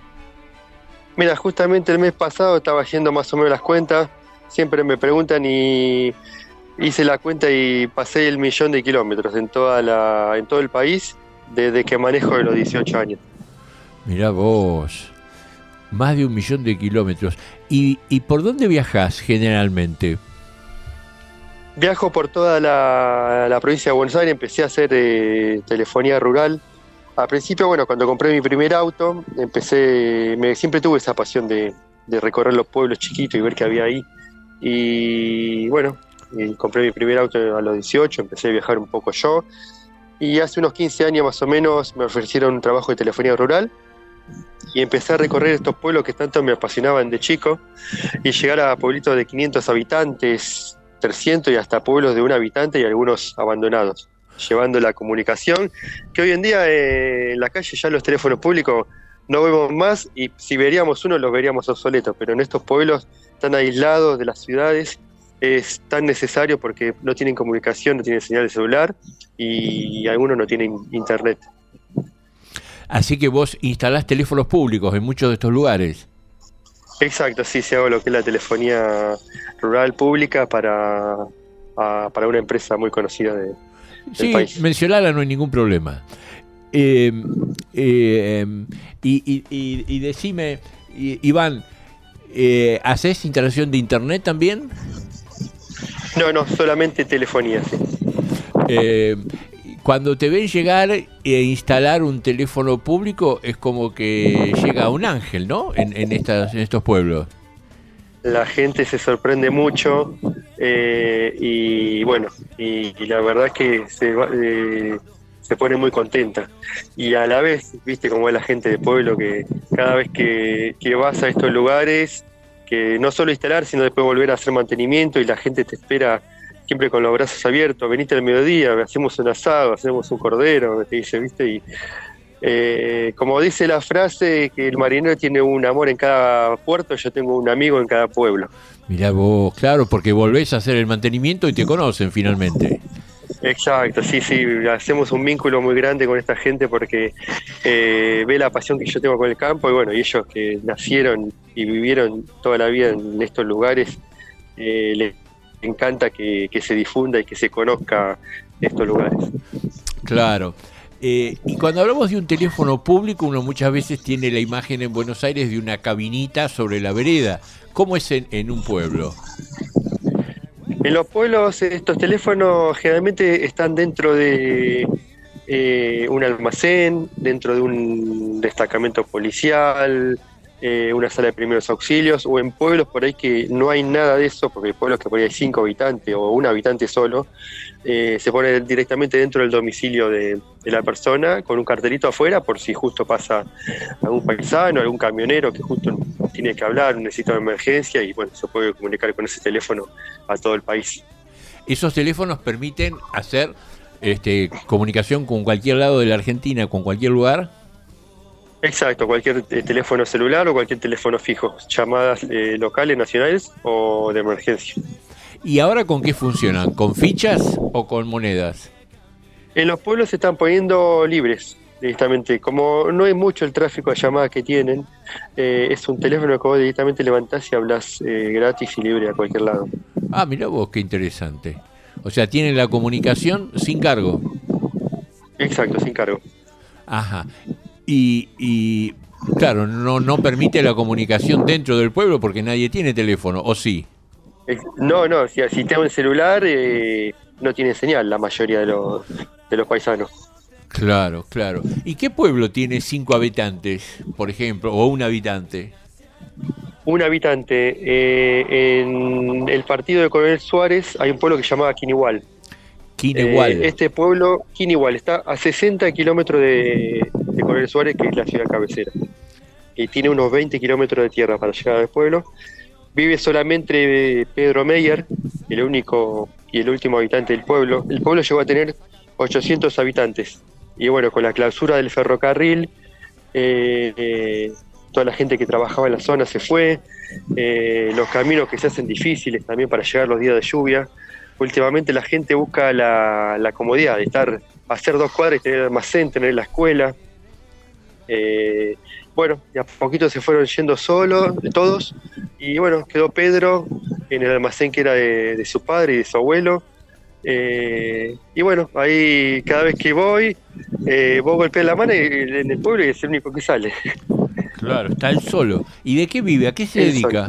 Mira, justamente el mes pasado estaba haciendo más o menos las cuentas, siempre me preguntan y hice la cuenta y pasé el millón de kilómetros en toda la, en todo el país desde que manejo de los dieciocho años. Mirá vos, más de un millón de kilómetros. ¿Y, y por dónde viajás generalmente? Viajo por toda la, la provincia de Buenos Aires, empecé a hacer eh, telefonía rural. Al principio, bueno, cuando compré mi primer auto, empecé, me, siempre tuve esa pasión de, de recorrer los pueblos chiquitos y ver qué había ahí. Y bueno, y compré mi primer auto a los dieciocho, empecé a viajar un poco yo. Y hace unos quince años más o menos me ofrecieron un trabajo de telefonía rural. Y empecé a recorrer estos pueblos que tanto me apasionaban de chico y llegar a pueblitos de quinientos habitantes, trescientos y hasta pueblos de un habitante y algunos abandonados, llevando la comunicación que hoy en día eh, en la calle ya los teléfonos públicos no vemos más y si veríamos uno los veríamos obsoletos, pero en estos pueblos tan aislados de las ciudades es tan necesario porque no tienen comunicación, no tienen señal de celular y algunos no tienen internet. Así que vos instalás teléfonos públicos en muchos de estos lugares. Exacto, sí, se hago lo que es la telefonía rural pública para, a, para una empresa muy conocida de, del sí, país. Sí, mencionala, no hay ningún problema. Eh, eh, y, y, y, y decime, Iván, eh, ¿hacés instalación de internet también? No, no, solamente telefonía, sí. Eh, cuando te ven llegar e instalar un teléfono público es como que llega un ángel, ¿no? En, en, estas, en estos pueblos. La gente se sorprende mucho eh, y bueno, y, y la verdad es que se, eh, se pone muy contenta. Y a la vez, viste cómo es la gente de pueblo, que cada vez que, que vas a estos lugares, que no solo instalar, sino después volver a hacer mantenimiento y la gente te espera siempre con los brazos abiertos, venite al mediodía, hacemos un asado, hacemos un cordero, te dice, viste, y eh, como dice la frase, que el marinero tiene un amor en cada puerto, yo tengo un amigo en cada pueblo. Mirá vos, claro, porque volvés a hacer el mantenimiento y te conocen finalmente. Exacto, sí, sí, hacemos un vínculo muy grande con esta gente porque eh, ve la pasión que yo tengo con el campo y bueno, y ellos que nacieron y vivieron toda la vida en estos lugares, eh, les encanta que, que se difunda y que se conozca estos lugares. Claro. Eh, y cuando hablamos de un teléfono público, uno muchas veces tiene la imagen en Buenos Aires de una cabinita sobre la vereda. ¿Cómo es en, en un pueblo? En los pueblos estos teléfonos generalmente están dentro de eh, un almacén, dentro de un destacamento policial, eh, una sala de primeros auxilios, o en pueblos por ahí que no hay nada de eso, porque hay pueblos que por ahí hay cinco habitantes o un habitante solo, eh, se pone directamente dentro del domicilio de, de la persona con un cartelito afuera por si justo pasa algún paisano, algún camionero que justo tiene que hablar, necesita una emergencia y bueno, se puede comunicar con ese teléfono a todo el país. Esos teléfonos permiten hacer este, comunicación con cualquier lado de la Argentina, con cualquier lugar. Exacto, cualquier eh, teléfono celular o cualquier teléfono fijo, llamadas eh, locales, nacionales o de emergencia. ¿Y ahora con qué funcionan? ¿Con fichas o con monedas? En los pueblos se están poniendo libres, directamente. Como no hay mucho el tráfico de llamadas que tienen, eh, es un teléfono que vos directamente levantás y hablas eh, gratis y libre a cualquier lado. Ah, mirá vos, qué interesante. O sea, tienen la comunicación sin cargo. Exacto, sin cargo. Ajá. Y, y claro, no, no permite la comunicación dentro del pueblo porque nadie tiene teléfono, ¿o sí? No, no, si, si tengo el celular eh, no tiene señal la mayoría de los, de los paisanos. Claro, claro. ¿Y qué pueblo tiene cinco habitantes, por ejemplo, o un habitante? Un habitante. Eh, en el partido de Coronel Suárez hay un pueblo que se llamaba Quinigual. Quinigual. Eh, este pueblo, Quinigual, está a sesenta kilómetros de, de Coronel Suárez, que es la ciudad cabecera. Y tiene unos veinte kilómetros de tierra para llegar al pueblo. Vive solamente Pedro Meyer, el único y el último habitante del pueblo. El pueblo llegó a tener ochocientos habitantes. Y bueno, con la clausura del ferrocarril, eh, eh, toda la gente que trabajaba en la zona se fue, eh, los caminos que se hacen difíciles también para llegar los días de lluvia. Últimamente la gente busca la, la comodidad de estar, hacer dos cuadras y tener el almacén, tener la escuela. Eh, bueno, y a poquito se fueron yendo solos, todos, y bueno, quedó Pedro en el almacén que era de, de su padre y de su abuelo. Eh, y bueno, ahí cada vez que voy, eh, vos golpeas la mano y, en el pueblo y es el único que sale. Claro, está él solo. ¿Y de qué vive? ¿A qué se dedica?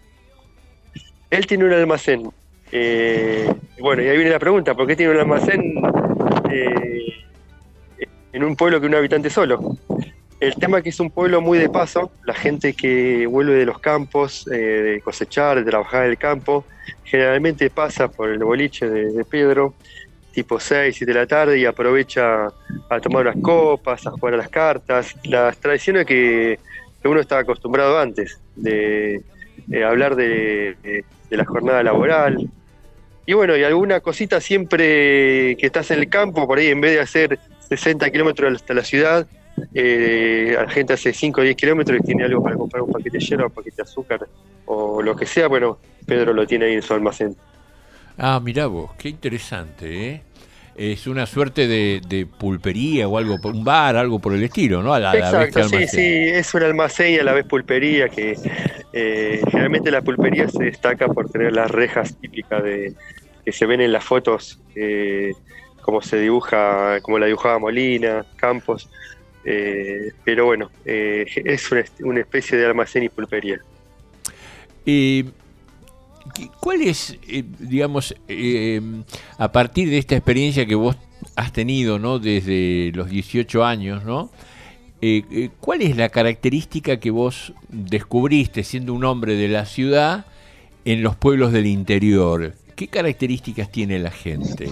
Él tiene un almacén. Eh, bueno, y ahí viene la pregunta, ¿por qué tiene un almacén eh, en un pueblo que un habitante solo? El tema es que es un pueblo muy de paso, la gente que vuelve de los campos, eh, de cosechar, de trabajar en el campo, generalmente pasa por el boliche de, de Pedro, tipo seis, siete de la tarde, y aprovecha a tomar unas copas, a jugar a las cartas, las tradiciones que, que uno estaba acostumbrado antes, de, de hablar de, de, de la jornada laboral. Y bueno, y alguna cosita siempre que estás en el campo, por ahí en vez de hacer sesenta kilómetros hasta la ciudad, Eh, la gente hace cinco o diez kilómetros y tiene algo para comprar, un paquete de hierba, un paquete de azúcar o lo que sea. Bueno, Pedro lo tiene ahí en su almacén. Ah, mirá vos, qué interesante, ¿eh? Es una suerte de, de pulpería o algo, un bar, algo por el estilo, ¿no? A la, Exacto, a la vez sí, sí, es un almacén y a la vez pulpería, que eh, generalmente la pulpería se destaca por tener las rejas típicas de que se ven en las fotos, eh, como se dibuja, como la dibujaba Molina, Campos. Eh, pero bueno, eh, es una, una especie de almacén y pulpería. Eh, ¿Cuál es, eh, digamos, eh, a partir de esta experiencia que vos has tenido, ¿no? Desde los dieciocho años, ¿no? Eh, eh, ¿Cuál es la característica que vos descubriste siendo un hombre de la ciudad en los pueblos del interior? ¿Qué características tiene la gente?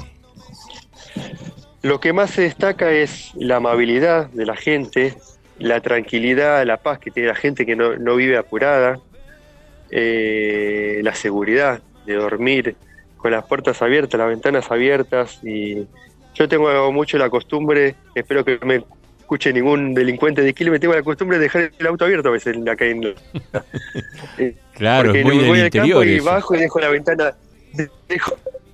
Lo que más se destaca es la amabilidad de la gente, la tranquilidad, la paz que tiene la gente que no, no vive apurada, eh, la seguridad de dormir con las puertas abiertas, las ventanas abiertas. Y yo tengo mucho la costumbre, espero que no me escuche ningún delincuente de Quilmes, tengo la costumbre de dejar el auto abierto a veces en la calle. Claro, porque es muy me voy del al interior campo y eso. bajo y dejo la ventana, dejo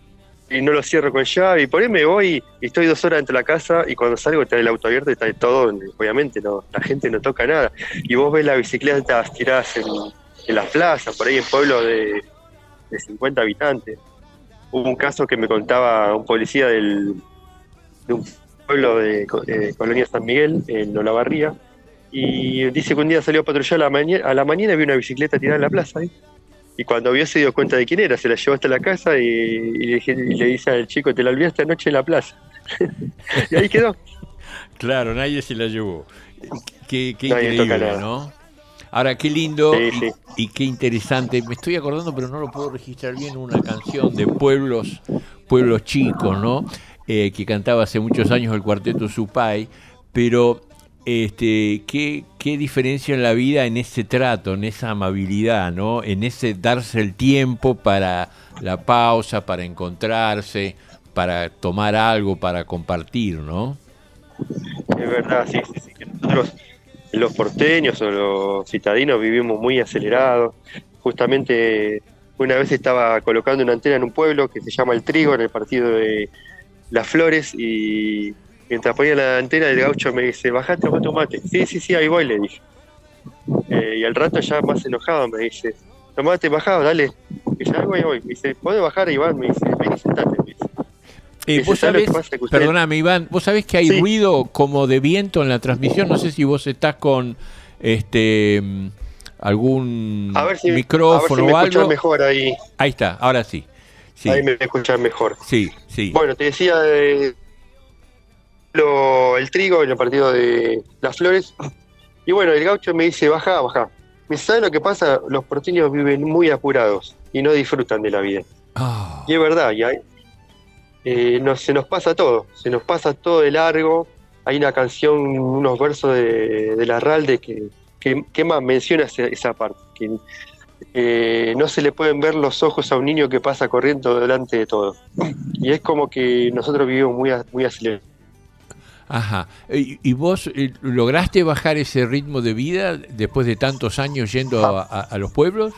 y no lo cierro con llave, y por ahí me voy y estoy dos horas dentro de la casa, y cuando salgo está el auto abierto y está todo, obviamente no, la gente no toca nada, y vos ves las bicicletas tiradas en, en las plazas, por ahí en pueblos de, de cincuenta habitantes. Hubo un caso que me contaba un policía del, de un pueblo de eh, Colonia San Miguel, en Olavarría, y dice que un día salió a patrullar a la, mañana, a la mañana y vio una bicicleta tirada en la plaza, ¿eh? Y cuando vio se dio cuenta de quién era, se la llevó hasta la casa y, y, le, y le dice al chico, te la olvidaste anoche en la plaza. Y ahí quedó. Claro, nadie se la llevó. Qué, qué Nadie increíble, toca nada. ¿no? Ahora, qué lindo Sí, y, sí. y qué interesante. Me estoy acordando, pero no lo puedo registrar bien, una canción de pueblos, pueblos chicos, ¿no? Eh, que cantaba hace muchos años el Cuarteto Supay, pero este, qué, qué diferencia en la vida en ese trato, en esa amabilidad, ¿no? En ese darse el tiempo para la pausa, para encontrarse, para tomar algo, para compartir, ¿no? Es verdad, sí, sí, sí, que nosotros los porteños o los citadinos vivimos muy acelerados. Justamente una vez estaba colocando una antena en un pueblo que se llama El Trigo, en el partido de Las Flores, y mientras ponía la antena el gaucho me dice, bajate, toma tu mate. Sí, sí, sí, ahí voy, le dije. Eh, y al rato ya más enojado me dice, tomate, bajado, dale. Y ya, ahí voy, ahí voy. Me dice, ¿podés bajar, Iván? Me dice, ven y sentate. Me dice. Eh, Dice, vos ¿sabes sabés, lo que pasa? Que usted- perdóname Iván, vos sabés que hay Sí. ruido como de viento en la transmisión, no sé si vos estás con este mm, algún A ver si, micrófono a ver si me o escuchás algo. mejor ahí. Ahí está, ahora sí. Sí, Ahí me escuchás mejor. sí, sí. Bueno, te decía de lo, el trigo en el partido de Las Flores. Y bueno, el gaucho me dice, baja, baja. Me dice, ¿sabes lo que pasa? Los porteños viven muy apurados y no disfrutan de la vida. Ah, Y es verdad, y hay, eh, no, se nos pasa todo, se nos pasa todo de largo. Hay una canción, unos versos de, de Larralde que, que, que más menciona esa, esa parte, que eh, no se le pueden ver los ojos a un niño que pasa corriendo delante de todo. Y es como que nosotros vivimos muy, a- muy acelerados. ajá. ¿Y, y vos eh, lograste bajar ese ritmo de vida después de tantos años yendo a, a- a los pueblos?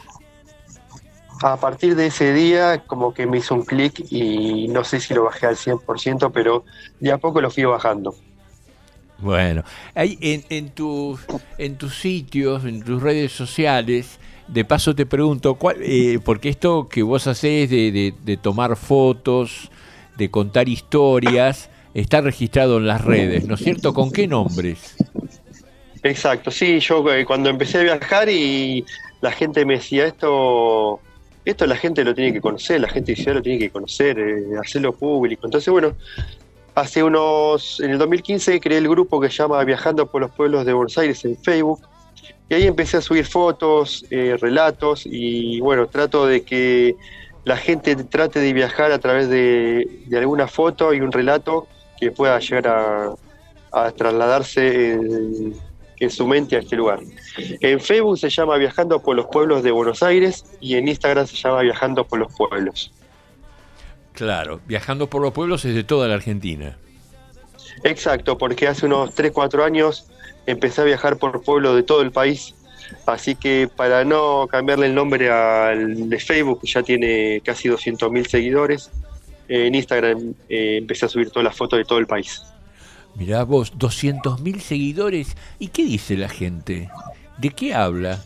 A partir de ese día como que me hizo un clic y no sé si lo bajé al cien por ciento, pero de a poco lo fui bajando. Bueno, ahí en, en, tus, en tus sitios, en tus redes sociales, de paso te pregunto, ¿cuál, eh, porque esto que vos hacés de, de, de tomar fotos, de contar historias, está registrado en las redes, ¿no es cierto? ¿Con qué nombres? Exacto, sí, yo eh, cuando empecé a viajar y la gente me decía, esto esto la gente lo tiene que conocer, la gente de ciudad lo tiene que conocer, eh, hacerlo público. Entonces, bueno, hace unos, en el dos mil quince creé el grupo que se llama Viajando por los Pueblos de Buenos Aires en Facebook, y ahí empecé a subir fotos, eh, relatos, y bueno, trato de que la gente trate de viajar a través de, de alguna foto y un relato que pueda llegar a, a trasladarse en, en su mente a este lugar. En Facebook se llama Viajando por los Pueblos de Buenos Aires y en Instagram se llama Viajando por los Pueblos. Claro, Viajando por los Pueblos es de toda la Argentina. Exacto, porque hace unos tres cuatro años empecé a viajar por pueblos de todo el país, así que para no cambiarle el nombre al de Facebook, que ya tiene casi doscientos mil seguidores, eh, en Instagram eh, empecé a subir todas las fotos de todo el país. Mirá vos, doscientos mil seguidores, ¿y qué dice la gente? ¿De qué habla?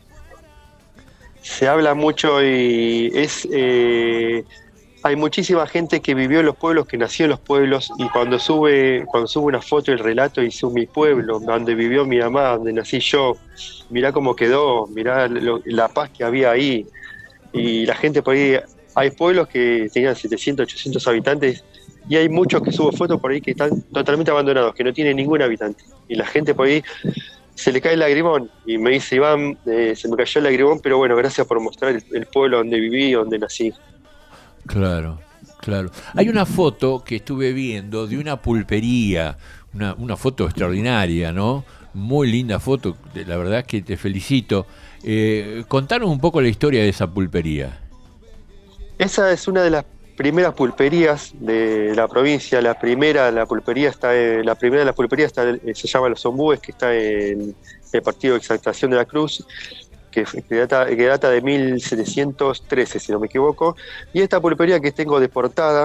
Se habla mucho y es eh, hay muchísima gente que vivió en los pueblos, que nació en los pueblos, y cuando sube cuando sube una foto y el relato y sube mi pueblo, donde vivió mi mamá, donde nací yo, mirá cómo quedó, mirá lo- la paz que había ahí, y la gente por ahí, hay pueblos que tenían setecientos, ochocientos habitantes, y hay muchos que subo fotos por ahí que están totalmente abandonados, que no tienen ningún habitante, y la gente por ahí se le cae el lagrimón y me dice, Iván, eh, se me cayó el lagrimón, pero bueno, gracias por mostrar el, el pueblo donde viví, donde nací. Claro, claro. Hay una foto que estuve viendo de una pulpería, una, una foto extraordinaria, ¿no? Muy linda foto, de- la verdad que te felicito. Eh, contanos un poco la historia de esa pulpería. Esa es una de las primeras pulperías de la provincia. La primera, la pulpería está en- la primera de las pulperías está en- se llama Los Ombúes, que está en el partido de Exaltación de la Cruz, que, que data, que data de mil setecientos trece, si no me equivoco. Y esta pulpería que tengo de portada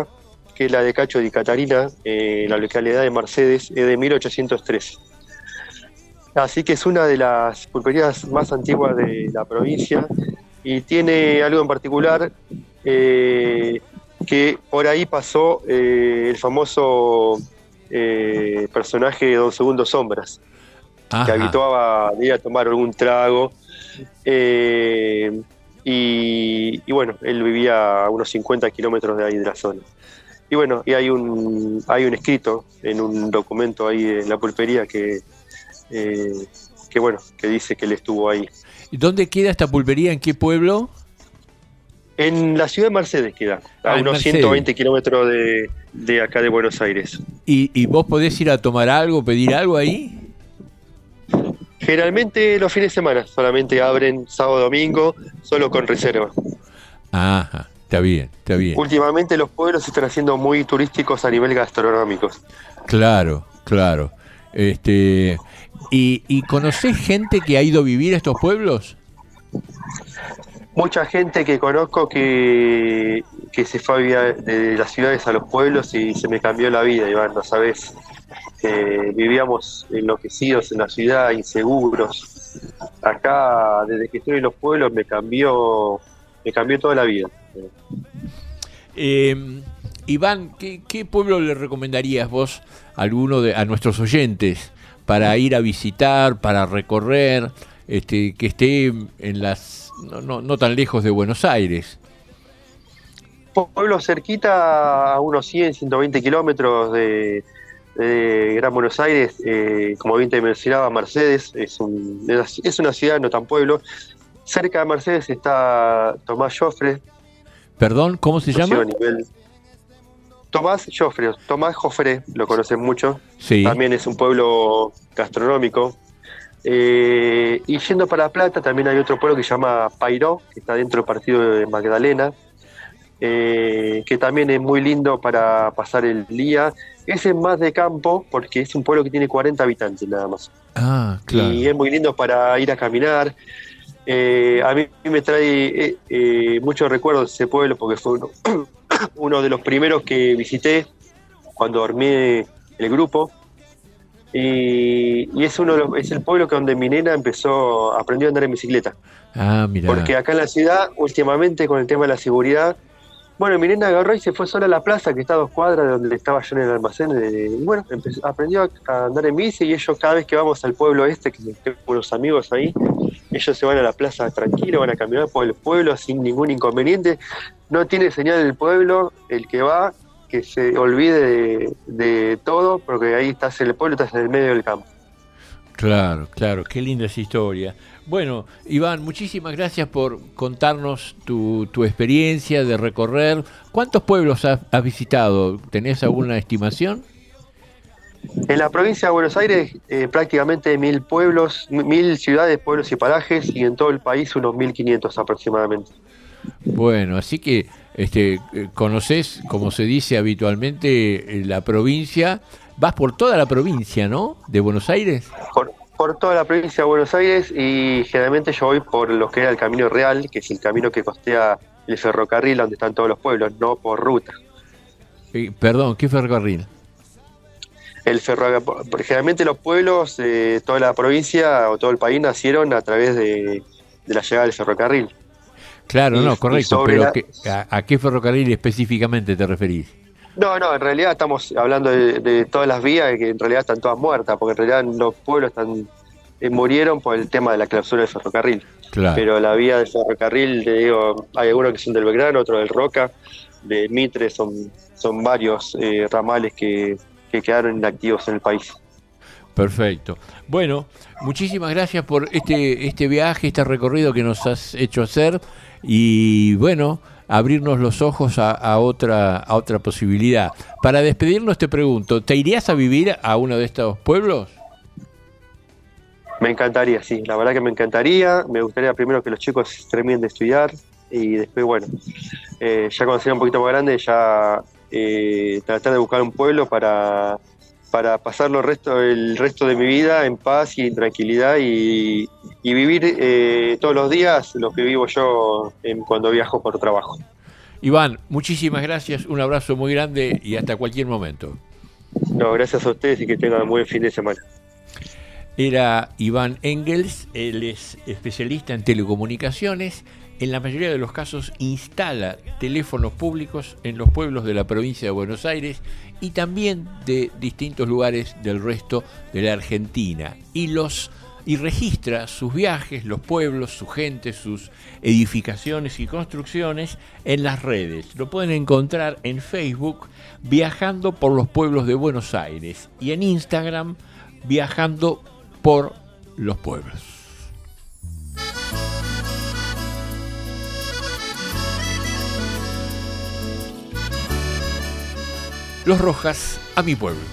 que es la de Cacho di Catarina, eh, en la localidad de Mercedes, es de mil ochocientos trece. Así que es una de las pulperías más antiguas de la provincia y tiene algo en particular, eh, que por ahí pasó eh, el famoso eh, personaje de Don Segundo Sombras. Ajá. Que habituaba de ir a tomar algún trago, eh, y, y bueno, él vivía a unos cincuenta kilómetros de ahí de la zona. Y bueno, y hay un hay un escrito en un documento ahí en la pulpería que, eh, que bueno, que dice que él estuvo ahí. ¿Y dónde queda esta pulpería? ¿En qué pueblo? En la ciudad de Mercedes queda, a ah, unos Mercedes. ciento veinte kilómetros de, de acá de Buenos Aires. ¿Y, ¿Y vos podés ir a tomar algo, pedir algo ahí? Generalmente los fines de semana, solamente abren sábado, domingo, solo con reserva. Ajá, está bien, está bien. Últimamente los pueblos se están haciendo muy turísticos a nivel gastronómico. Claro, claro. Este, ¿y, ¿Y conocés gente que ha ido a vivir a estos pueblos? Mucha gente que conozco que, que se fue a vivir de las ciudades a los pueblos y se me cambió la vida, Iván, no sabés. Eh, vivíamos enloquecidos en la ciudad, inseguros. Acá, desde que estoy en los pueblos, me cambió, me cambió toda la vida. Eh, Iván, ¿qué, ¿qué pueblo le recomendarías vos a alguno de a nuestros oyentes para ir a visitar, para recorrer, este, que esté en las no, no, no tan lejos de Buenos Aires? Pueblo cerquita, a unos cien, ciento veinte kilómetros de de Gran Buenos Aires, eh, como bien te mencionaba, Mercedes es, un, es una ciudad, no tan pueblo. Cerca de Mercedes está Tomás Joffre. Perdón, ¿cómo se llama? Nivel... Tomás Joffre, Tomás Joffre, lo conocen mucho. Sí. También es un pueblo gastronómico. Eh, y yendo para La Plata, también hay otro pueblo que se llama Pairó, que está dentro del partido de Magdalena, eh, que también es muy lindo para pasar el día. Ese es más de campo, porque es un pueblo que tiene cuarenta habitantes nada más. Ah, claro. Y es muy lindo para ir a caminar. Eh, a mí me trae eh, eh, muchos recuerdos de ese pueblo, porque fue uno, uno de los primeros que visité cuando armé el grupo. Y, y es uno de los, es el pueblo que donde mi nena empezó, aprendió a andar en bicicleta. Ah, mira. Porque acá en la ciudad, últimamente, con el tema de la seguridad, bueno, mi nena agarró y se fue sola a la plaza, que está a dos cuadras de donde estaba yo en el almacén. De, y bueno, empezó, aprendió a andar en bici, y ellos, cada vez que vamos al pueblo este, que tengo unos amigos ahí, ellos se van a la plaza tranquilo, van a caminar por el pueblo sin ningún inconveniente. No tiene señal del pueblo, el que va, que se olvide de, de todo, porque ahí estás en el pueblo, estás en el medio del campo. Claro, claro, qué linda esa historia. Bueno, Iván, muchísimas gracias por contarnos tu, tu experiencia de recorrer. ¿Cuántos pueblos has, has visitado? ¿Tenés alguna estimación? En la provincia de Buenos Aires, eh, prácticamente mil pueblos, mil ciudades, pueblos y parajes, y en todo el país unos mil quinientos aproximadamente. Bueno, así que este, conocés, como se dice habitualmente, la provincia. Vas por toda la provincia, ¿no? De Buenos Aires. Por, por toda la provincia de Buenos Aires, y generalmente yo voy por lo que era el Camino Real, que es el camino que costea el ferrocarril donde están todos los pueblos, no por ruta. Eh, perdón, ¿qué ferrocarril? El ferrocarril, generalmente los pueblos de toda la provincia o todo el país nacieron a través de, de la llegada del ferrocarril. Claro, y, no, correcto, pero la... ¿qué, a, ¿a qué ferrocarril específicamente te referís? No, no, en realidad estamos hablando de, de todas las vías que en realidad están todas muertas, porque en realidad los pueblos están eh, murieron por el tema de la clausura del ferrocarril. Claro. Pero la vía del ferrocarril, te digo, hay algunos que son del Belgrano, otros del Roca, de Mitre, son, son varios eh, ramales que, que quedaron inactivos en el país. Perfecto. Bueno, muchísimas gracias por este, este viaje, este recorrido que nos has hecho hacer, y bueno, abrirnos los ojos a, a otra a otra posibilidad. Para despedirnos te pregunto, ¿te irías a vivir a uno de estos pueblos? Me encantaría, sí, la verdad que me encantaría. Me gustaría primero que los chicos terminen de estudiar, y después, bueno, eh, ya cuando sea un poquito más grande, ya eh, tratar de buscar un pueblo para, para pasar el resto, el resto de mi vida en paz y en tranquilidad, y, y vivir eh, todos los días lo que vivo yo en, cuando viajo por trabajo. Iván, muchísimas gracias, un abrazo muy grande y hasta cualquier momento. No, gracias a ustedes y que tengan un buen fin de semana. Era Iván Engels, él es especialista en telecomunicaciones. En la mayoría de los casos instala teléfonos públicos en los pueblos de la provincia de Buenos Aires y también de distintos lugares del resto de la Argentina. Y los y registra sus viajes, los pueblos, su gente, sus edificaciones y construcciones en las redes. Lo pueden encontrar en Facebook, Viajando por los Pueblos de Buenos Aires, y en Instagram, Viajando por los Pueblos. Los Rojas, a mi pueblo.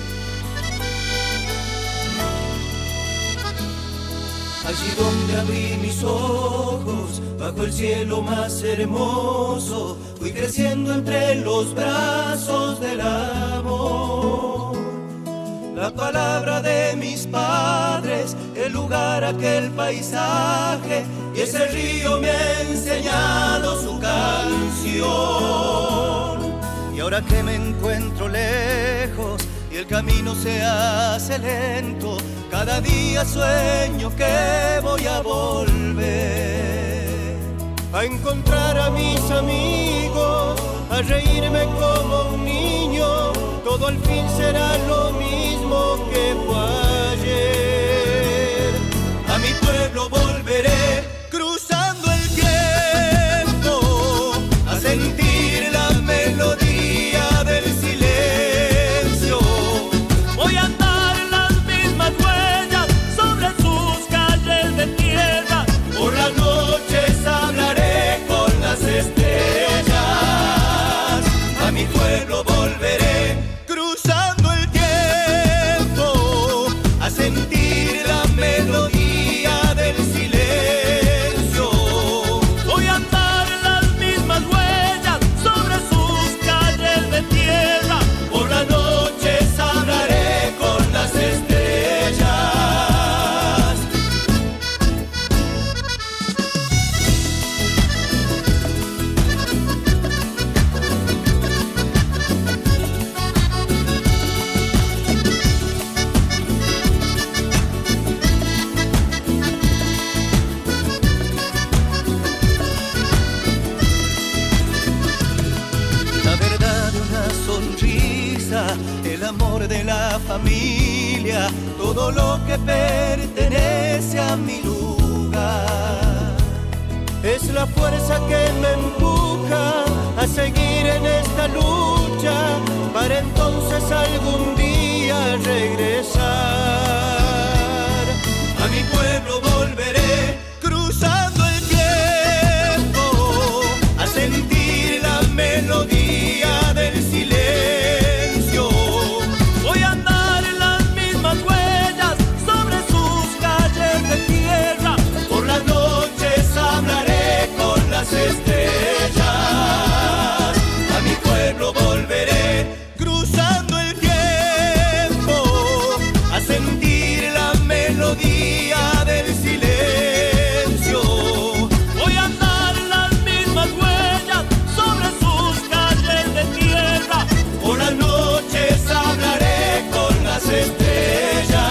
Allí donde abrí mis ojos, bajo el cielo más hermoso, fui creciendo entre los brazos del amor. La palabra de mis padres, el lugar, aquel paisaje, y ese río me ha enseñado su canción. Y ahora que me encuentro lejos y el camino se hace lento, cada día sueño que voy a volver a encontrar a mis amigos, a reírme como un niño. Todo al fin será lo mismo que fue ayer. A mi pueblo volveré cruzando el tiempo, a sentir la melodía del silencio. Voy a andar en las mismas huellas sobre sus calles de tierra. Por las noches hablaré con las estrellas. A mi pueblo volveré cruzando el tiempo, a sentir la melodía del silencio. Voy a andar en las mismas huellas sobre sus calles de tierra. Por las noches hablaré con las estrellas. La verdad de una sonrisa, el amor de la familia, todo lo que pertenece a mi lugar. Es la fuerza que me empuja a seguir en esta lucha, para entonces algún día regresar. A mi pueblo volveré cruzando el tiempo, a sentir la melodía del silencio. Voy a andar en las mismas huellas sobre sus calles de tierra. Por las noches hablaré con las estrellas. A mi pueblo volveré cruzando el tiempo, a sentir la melodía del silencio. Voy a andar en las mismas huellas sobre sus calles de tierra. Por las noches hablaré con las estrellas.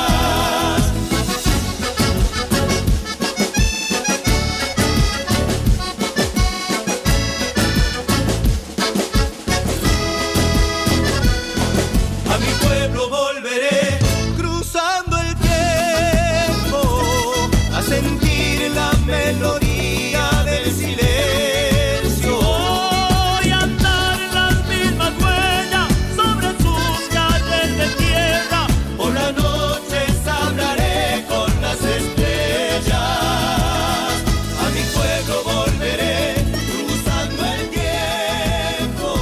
A mi pueblo volveré cruzando el tiempo, a sentir la melodía del silencio. Voy a andar en las mismas huellas sobre sus calles de tierra. Por las noches hablaré con las estrellas. A mi pueblo volveré cruzando el tiempo.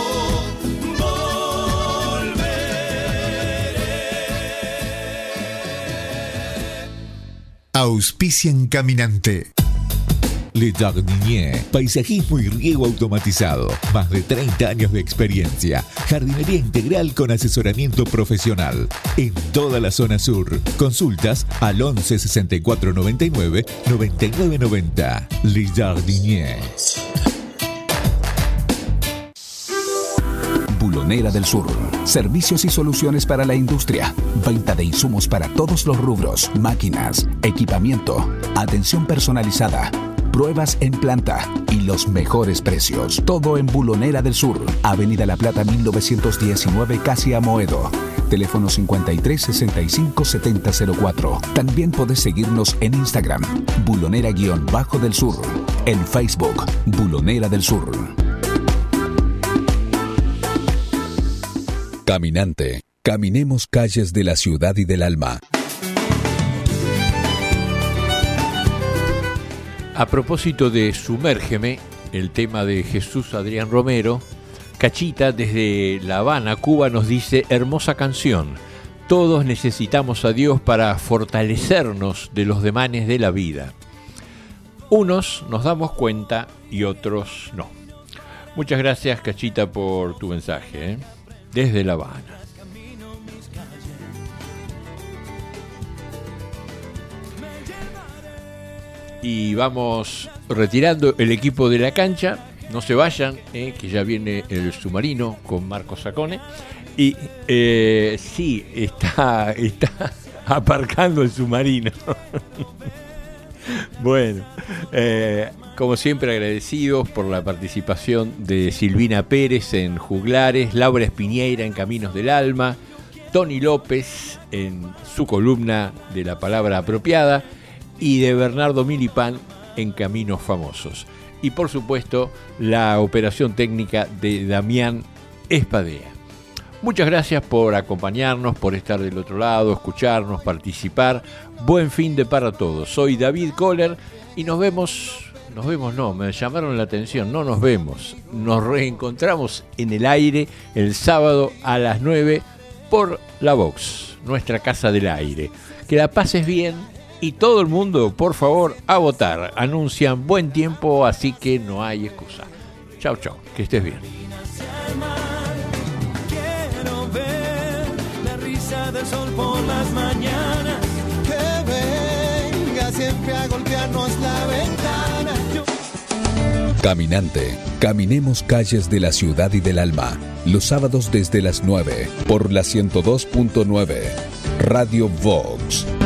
Auspician Caminante. Le Jardinier, paisajismo y riego automatizado. Más de treinta años de experiencia. Jardinería integral con asesoramiento profesional. En toda la zona sur. Consultas al once sesenta y cuatro noventa y nueve noventa y nueve noventa. Le Jardinier. Bulonera del Sur. Servicios y soluciones para la industria. Venta de insumos para todos los rubros. Máquinas, equipamiento, atención personalizada, pruebas en planta y los mejores precios. Todo en Bulonera del Sur. Avenida La Plata mil novecientos diecinueve, casi Amoedo. Teléfono cincuenta y tres sesenta y cinco setenta cero cuatro. También podés seguirnos en Instagram, Bulonera-del Sur. En Facebook, Bulonera del Sur. Caminante, caminemos calles de la ciudad y del alma. A propósito de Sumérgeme, el tema de Jesús Adrián Romero, Cachita desde La Habana, Cuba, nos dice: hermosa canción. Todos necesitamos a Dios para fortalecernos de los demanes de la vida. Unos nos damos cuenta y otros no. Muchas gracias, Cachita, por tu mensaje, ¿eh? Desde La Habana. Y vamos retirando el equipo de la cancha. No se vayan, eh, que ya viene el submarino con Marco Sacone. Y eh, sí, está, está aparcando el submarino. Bueno, eh, como siempre agradecidos por la participación de Silvina Pérez en Juglares, Laura Espiñeira en Caminos del Alma, Tony López en su columna de la palabra apropiada y de Bernardo Milipán en Caminos Famosos. Y por supuesto la operación técnica de Damián Espadea. Muchas gracias por acompañarnos, por estar del otro lado, escucharnos, participar. Buen fin de para todos. Soy David Kohler y nos vemos, nos vemos no, me llamaron la atención, no nos vemos. Nos reencontramos en el aire el sábado a las nueve por La Vox, nuestra casa del aire. Que la pases bien y todo el mundo, por favor, a votar. Anuncian buen tiempo, así que no hay excusa. Chau, chau, que estés bien. Del sol por las mañanas, que venga siempre a golpearnos la ventana. Yo... Caminante, caminemos calles de la ciudad y del alma. Los sábados desde las nueve por la ciento dos punto nueve Radio Vox.